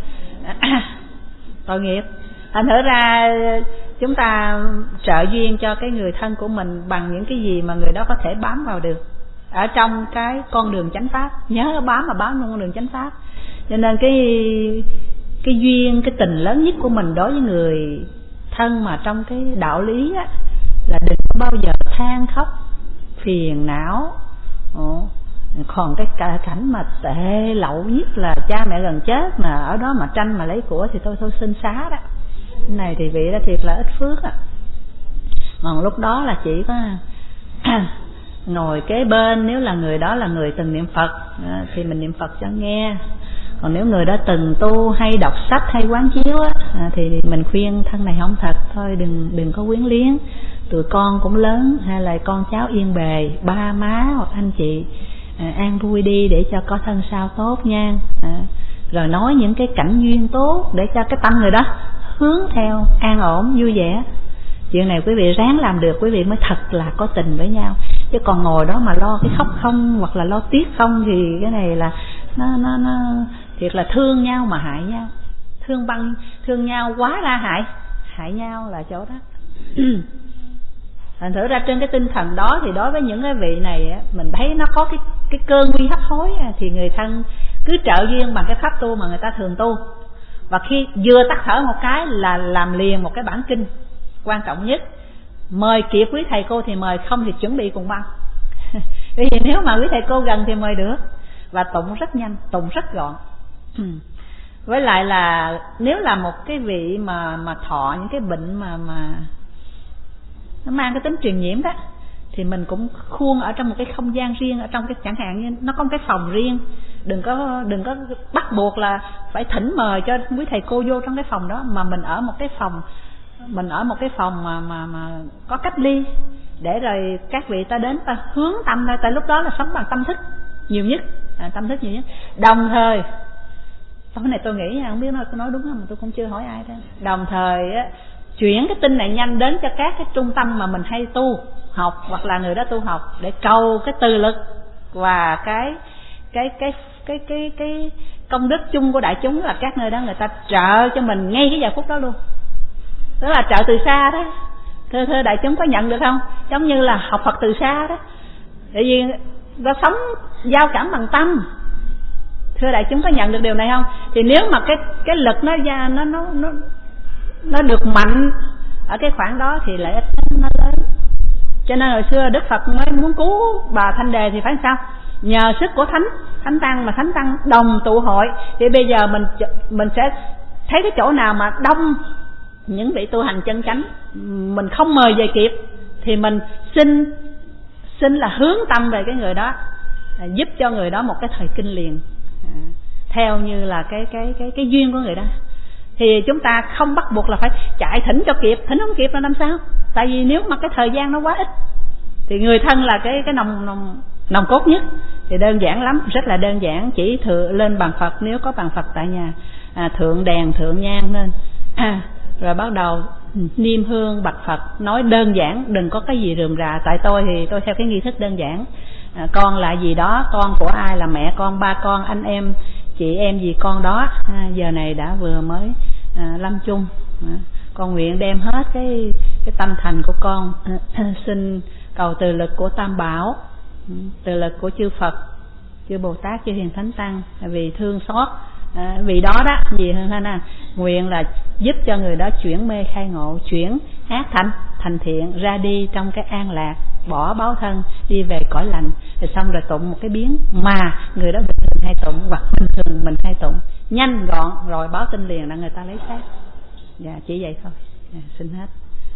tội nghiệp. Thành thử ra chúng ta trợ duyên cho cái người thân của mình bằng những cái gì mà người đó có thể bám vào được ở trong cái con đường chánh pháp. Nhớ bám mà bám trong con đường chánh pháp. Cho nên cái cái duyên, cái tình lớn nhất của mình đối với người thân mà trong cái đạo lý á, là đừng có bao giờ than khóc phiền não. Ồ, còn cái cảnh mà tệ lậu nhất là cha mẹ gần chết mà ở đó mà tranh mà lấy của thì thôi thôi xin xá đó. Cái này thì vị đó thiệt là ít phước á. Còn lúc đó là chỉ có ngồi kế bên, nếu là người đó là người từng niệm Phật thì mình niệm Phật cho nghe. Còn nếu người đó từng tu hay đọc sách hay quán chiếu á, thì mình khuyên thân này không thật, thôi đừng đừng có quyến liếng. Tụi con cũng lớn, hay là con cháu yên bề, ba má hoặc anh chị à, an vui đi để cho có thân sao tốt nha. À, rồi nói những cái cảnh duyên tốt để cho cái tâm người đó hướng theo an ổn vui vẻ. Chuyện này quý vị ráng làm được, quý vị mới thật là có tình với nhau. Chứ còn ngồi đó mà lo cái khóc không hoặc là lo tiếc không thì cái này là nó nó nó thiệt là thương nhau mà hại nhau. Thương băng thương nhau quá ra hại hại nhau là chỗ đó. Thành thử ra trên cái tinh thần đó thì đối với những cái vị này á, mình thấy nó có cái cái cơn nguy hấp hối á, thì người thân cứ trợ duyên bằng cái pháp tu mà người ta thường tu. Và khi vừa tắt thở một cái là làm liền một cái bản kinh quan trọng nhất. Mời kịp quý thầy cô thì mời, không thì chuẩn bị cùng băng. Vì nếu mà quý thầy cô gần thì mời được. Và tụng rất nhanh, tụng rất gọn. Với lại là nếu là một cái vị mà mà thọ những cái bệnh mà mà nó mang cái tính truyền nhiễm đó, thì mình cũng khuôn ở trong một cái không gian riêng, ở trong cái chẳng hạn như nó có một cái phòng riêng. Đừng có đừng có bắt buộc là phải thỉnh mời cho quý thầy cô vô trong cái phòng đó, mà mình ở một cái phòng mình ở một cái phòng mà mà mà có cách ly, để rồi các vị ta đến ta hướng tâm ra. Tại lúc đó là sống bằng tâm thức nhiều nhất, à, tâm thức nhiều nhất. Đồng thời cái này tôi nghĩ không biết nói nói đúng không, mà tôi cũng chưa hỏi ai đó. Đồng thời á, chuyển cái tin này nhanh đến cho các cái trung tâm mà mình hay tu học, hoặc là người đó tu học, để cầu cái từ lực và cái cái cái cái cái cái công đức chung của đại chúng là các nơi đó người ta trợ cho mình ngay cái giờ phút đó luôn, tức là trợ từ xa đó. Thưa thưa đại chúng có nhận được không? Giống như là học Phật từ xa đó, tại vì ta sống giao cảm bằng tâm. Thưa đại chúng có nhận được điều này không? Thì nếu mà cái cái lực nó ra nó nó nó nó được mạnh ở cái khoảng đó thì lợi ích nó lớn. Cho nên hồi xưa Đức Phật mới muốn cứu bà Thanh Đề thì phải sao? Nhờ sức của thánh thánh tăng, mà thánh tăng đồng tụ hội. Thì bây giờ mình mình sẽ thấy cái chỗ nào mà đông những vị tu hành chân chánh, mình không mời về kịp thì mình xin xin là hướng tâm về cái người đó, giúp cho người đó một cái thời kinh liền, à, theo như là cái cái cái cái duyên của người đó. Thì chúng ta không bắt buộc là phải chạy thỉnh cho kịp, thỉnh không kịp là làm sao? Tại vì nếu mà cái thời gian nó quá ít thì người thân là cái cái nòng nòng nòng cốt nhất, thì đơn giản lắm, rất là đơn giản, chỉ thừa lên bàn Phật nếu có bàn Phật tại nhà, à, thượng đèn thượng nhang lên, à, rồi bắt đầu niêm hương bạch Phật, nói đơn giản, đừng có cái gì rườm rà. Tại tôi thì tôi theo cái nghi thức đơn giản, à, con là gì đó, con của ai là mẹ con, ba con, anh em, chị em gì con đó, à, giờ này đã vừa mới à, lâm chung, à, con nguyện đem hết cái cái tâm thành của con, à, xin cầu từ lực của Tam Bảo, từ lực của chư Phật, chư Bồ Tát, chư Hiền Thánh Tăng, vì thương xót, à, vì đó đó gì hơn ha nè, nguyện là giúp cho người đó chuyển mê khai ngộ, chuyển ác thành thành thiện, ra đi trong cái an lạc, bỏ báo thân, đi về cõi lành. Rồi xong rồi tụng một cái biến mà người đó bình thường hay tụng, hoặc bình thường mình hay tụng, nhanh gọn rồi báo tin liền là người ta lấy xác. Dạ chỉ vậy thôi. Dạ, xin hết.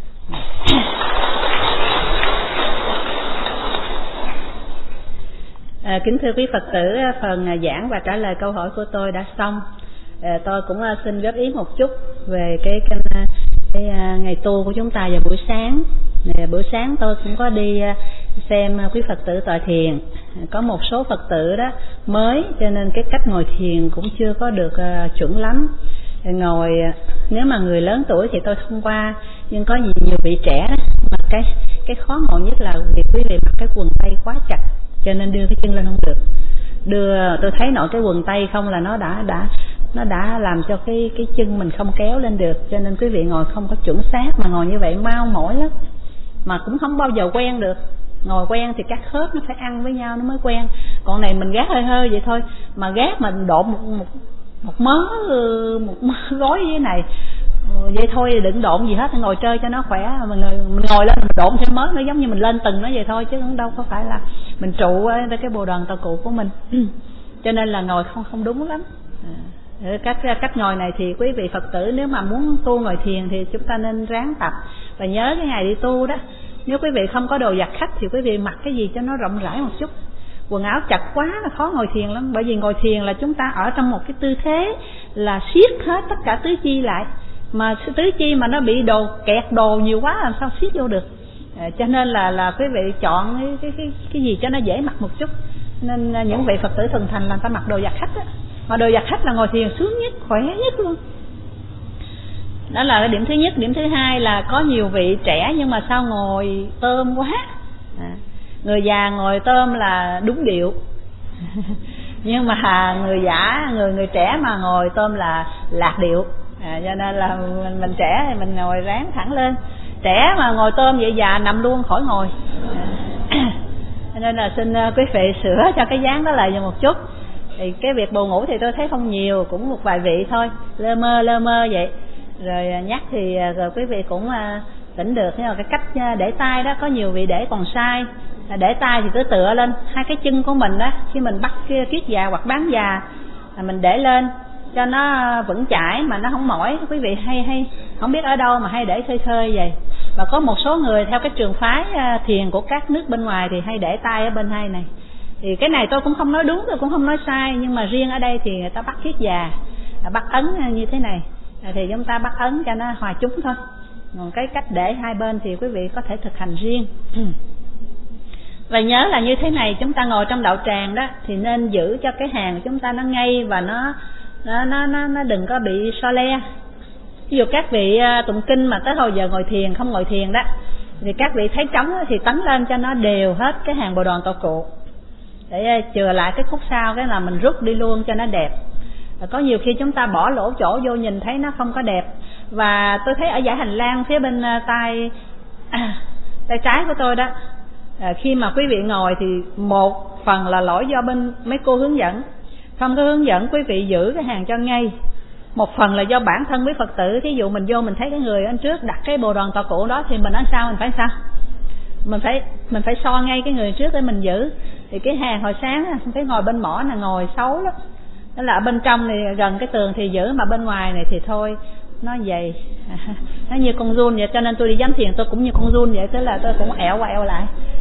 À, kính thưa quý Phật tử, phần giảng và trả lời câu hỏi của tôi đã xong. À, tôi cũng xin góp ý một chút về cái, cái, cái ngày tu của chúng ta vào buổi sáng. À, buổi sáng tôi cũng có đi xem quý Phật tử tọa thiền, có một số Phật tử đó mới, cho nên cái cách ngồi thiền cũng chưa có được uh, chuẩn lắm. Ngồi nếu mà người lớn tuổi thì tôi thông qua, nhưng có nhiều, nhiều vị trẻ đó, mà cái cái khó ngồi nhất là việc quý vị mặc cái quần tây quá chặt, cho nên đưa cái chân lên không được. Đưa tôi thấy nội cái quần tây không là nó đã đã nó đã làm cho cái cái chân mình không kéo lên được, cho nên quý vị ngồi không có chuẩn xác, mà ngồi như vậy mau mỏi lắm, mà cũng không bao giờ quen được. Ngồi quen thì các khớp nó phải ăn với nhau nó mới quen, còn này mình gác hơi hơi vậy thôi, mà gác mình độn một một một mớ một mớ gói như thế này vậy thôi, đừng độn gì hết, ngồi chơi cho nó khỏe. Mình ngồi, mình ngồi lên mình độn thêm mớ, nó giống như mình lên từng nó vậy thôi, chứ cũng đâu có phải là mình trụ ở cái bồ đoàn tàu cụ của mình. Cho nên là ngồi không không đúng lắm. À, cách cách ngồi này thì quý vị Phật tử nếu mà muốn tu ngồi thiền thì chúng ta nên ráng tập. Và nhớ cái ngày đi tu đó, nếu quý vị không có đồ giặt khách thì quý vị mặc cái gì cho nó rộng rãi một chút. Quần áo chặt quá là khó ngồi thiền lắm, bởi vì ngồi thiền là chúng ta ở trong một cái tư thế là siết hết tất cả tứ chi lại, mà tứ chi mà nó bị đồ kẹt đồ nhiều quá làm sao siết vô được. À, cho nên là là quý vị chọn cái cái cái, cái gì cho nó dễ mặc một chút. Nên những vị Phật tử thuần thành là ta mặc đồ giặt khách á, mà đồ giặt khách là ngồi thiền sướng nhất, khỏe nhất luôn. Đó là cái điểm thứ nhất. Điểm thứ hai là có nhiều vị trẻ nhưng mà sao ngồi tôm quá. À, người già ngồi tôm là đúng điệu. Nhưng mà người giả người người trẻ mà ngồi tôm là lạc điệu. À, cho nên là mình, mình trẻ thì mình ngồi ráng thẳng lên, trẻ mà ngồi tôm vậy già nằm luôn khỏi ngồi. À, cho nên là xin quý vị sửa cho cái dáng đó lại cho một chút. Thì cái việc bồ ngủ thì tôi thấy không nhiều, cũng một vài vị thôi, lơ mơ lơ mơ vậy. Rồi nhắc thì rồi quý vị cũng tỉnh được. Nhưng mà cái cách để tay đó có nhiều vị để còn sai. Để tay thì cứ tựa lên hai cái chân của mình đó, khi mình bắt kiết già hoặc bán già mình để lên cho nó vững chãi mà nó không mỏi. Quý vị hay hay không biết ở đâu mà hay để khơi khơi vậy. Và có một số người theo cái trường phái thiền của các nước bên ngoài thì hay để tay ở bên hai này. Thì cái này tôi cũng không nói đúng, tôi cũng không nói sai, nhưng mà riêng ở đây thì người ta bắt kiết già, bắt ấn như thế này thì chúng ta bắt ấn cho nó hòa chúng thôi. Còn cái cách để hai bên thì quý vị có thể thực hành riêng. Và nhớ là như thế này, chúng ta ngồi trong đạo tràng đó thì nên giữ cho cái hàng của chúng ta nó ngay và nó nó nó nó, nó đừng có bị so le. Ví dụ các vị tụng kinh mà tới hồi giờ ngồi thiền không ngồi thiền đó thì các vị thấy trống thì tấn lên cho nó đều hết cái hàng bồ đoàn tọa cụ. để chừa lại cái khúc sau, cái là mình rút đi luôn cho nó đẹp. Có nhiều khi chúng ta bỏ lỗ chỗ vô nhìn thấy nó không có đẹp. Và tôi thấy ở dãy hành lang phía bên tay à, tay trái của tôi đó, à, khi mà quý vị ngồi thì một phần là lỗi do bên mấy cô hướng dẫn không có hướng dẫn quý vị giữ cái hàng cho ngay, một phần là do bản thân quý Phật tử. Thí dụ mình vô mình thấy cái người ở trước đặt cái bồ đoàn tọa cụ đó thì mình nói sao, mình phải sao, mình phải mình phải so ngay cái người trước để mình giữ. Thì cái hàng hồi sáng phải ngồi bên mỏ là ngồi xấu lắm, đó là ở bên trong thì gần cái tường thì giữ, mà bên ngoài này thì thôi nó dày nó như con giun vậy. Cho nên tôi đi giám thiền tôi cũng như con giun vậy, tức là tôi cũng ẻo qua ẻo lại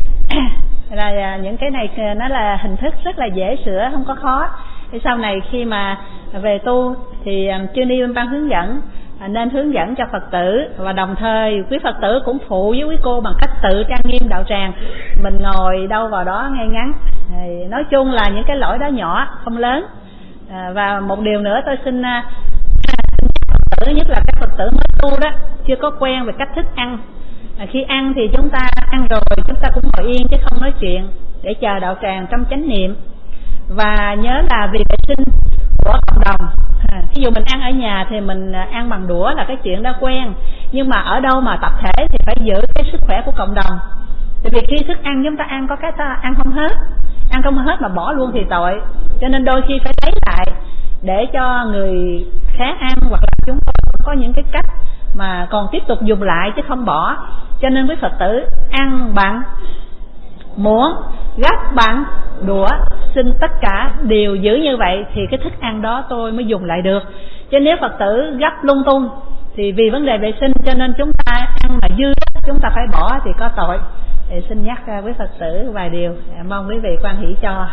là những cái này nó là hình thức rất là dễ sửa, không có khó. Thì sau này khi mà về tu thì chư ni bên ban hướng dẫn nên hướng dẫn cho Phật tử, và đồng thời quý Phật tử cũng phụ với quý cô bằng cách tự trang nghiêm đạo tràng, mình ngồi đâu vào đó ngay ngắn. Thì nói chung là những cái lỗi đó nhỏ không lớn. À, và một điều nữa tôi xin uh, Phật tử, nhất là các Phật tử mới tu đó, chưa có quen về cách thức ăn. À, khi ăn thì chúng ta ăn rồi chúng ta cũng ngồi yên chứ không nói chuyện, để chờ đạo tràng trong chánh niệm. Và nhớ là vì vệ sinh của cộng đồng. À, ví dụ mình ăn ở nhà thì mình ăn bằng đũa là cái chuyện đã quen, nhưng mà ở đâu mà tập thể thì phải giữ cái sức khỏe của cộng đồng. Tại vì khi thức ăn chúng ta ăn có cái ta ăn không hết, ăn không hết mà bỏ luôn thì tội. Cho nên đôi khi phải lấy lại để cho người khác ăn, hoặc là chúng ta có những cái cách mà còn tiếp tục dùng lại chứ không bỏ. Cho nên quý Phật tử ăn bằng muỗng, gắp bằng đũa, xin tất cả đều giữ như vậy thì cái thức ăn đó tôi mới dùng lại được. Chứ nếu Phật tử gắp lung tung thì vì vấn đề vệ sinh cho nên chúng ta ăn mà dư chúng ta phải bỏ thì có tội. Thì xin nhắc với Phật tử vài điều, mong quý vị quan hỷ cho.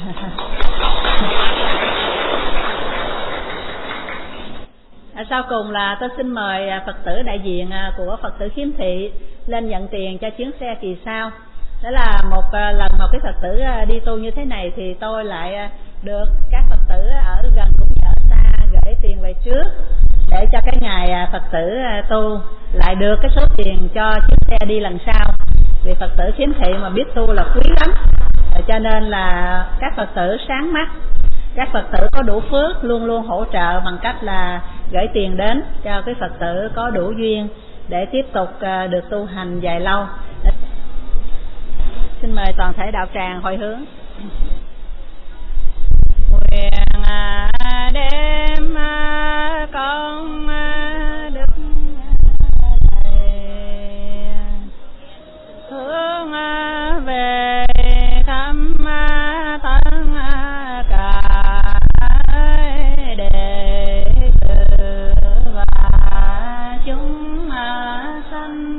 Sau cùng là tôi xin mời Phật tử đại diện của Phật tử Khiếm Thị lên nhận tiền cho chuyến xe kỳ sau. Đó là một lần mà quý Phật tử đi tu như thế này thì tôi lại được các Phật tử ở gần cũng như ở xa gửi tiền về trước, để cho cái ngày Phật tử tu lại được cái số tiền cho chiếc xe đi lần sau. Vì Phật tử Khiếm Thị mà biết tu là quý lắm, cho nên là các Phật tử sáng mắt, các Phật tử có đủ phước luôn luôn hỗ trợ bằng cách là gửi tiền đến cho cái Phật tử có đủ duyên để tiếp tục được tu hành dài lâu. Xin mời toàn thể đạo tràng hồi hướng. Nguyện đêm con đức hướng về thăm tất cả đệ tử và chúng sanh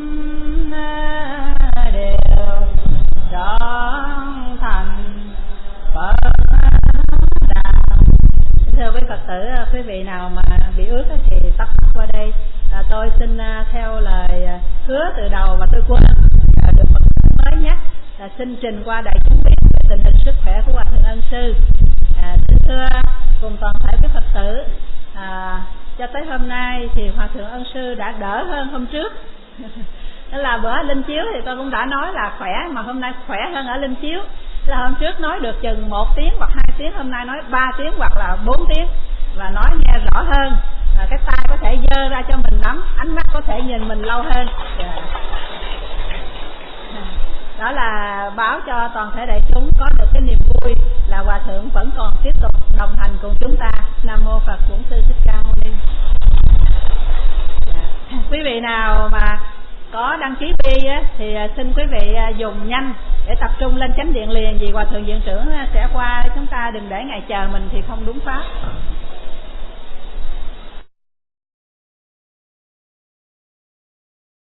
đều trọn thành Phật đạo. Thưa quý Phật tử, quý vị nào mà bị ước thì tắt qua đây. À, tôi xin theo lời hứa từ đầu và tôi quên được Phật tử mới nhắc là xin trình qua đại chúng biết về tình hình sức khỏe của Hòa Thượng Ân Sư. À, xin thưa cùng toàn thể các Phật tử, à, cho tới hôm nay thì Hòa Thượng Ân Sư đã đỡ hơn hôm trước. Đó là bữa Linh Chiếu thì tôi cũng đã nói là khỏe, mà hôm nay khỏe hơn ở Linh Chiếu. Là hôm trước nói được chừng một tiếng hoặc hai tiếng, hôm nay nói ba tiếng hoặc là bốn tiếng, và nói nghe rõ hơn, và cái tay có thể giơ ra cho mình nắm, ánh mắt có thể nhìn mình lâu hơn. Yeah. Đó là báo cho toàn thể đại chúng có được cái niềm vui là Hòa Thượng vẫn còn tiếp tục đồng hành cùng chúng ta. Nam mô Phật Bổn Sư Thích Ca Mâu Ni. Quý vị nào mà có đăng ký bi á, thì xin quý vị dùng nhanh để tập trung lên chánh điện liền, vì Hòa Thượng Viện Trưởng sẽ qua, chúng ta đừng để ngày chờ mình thì không đúng pháp.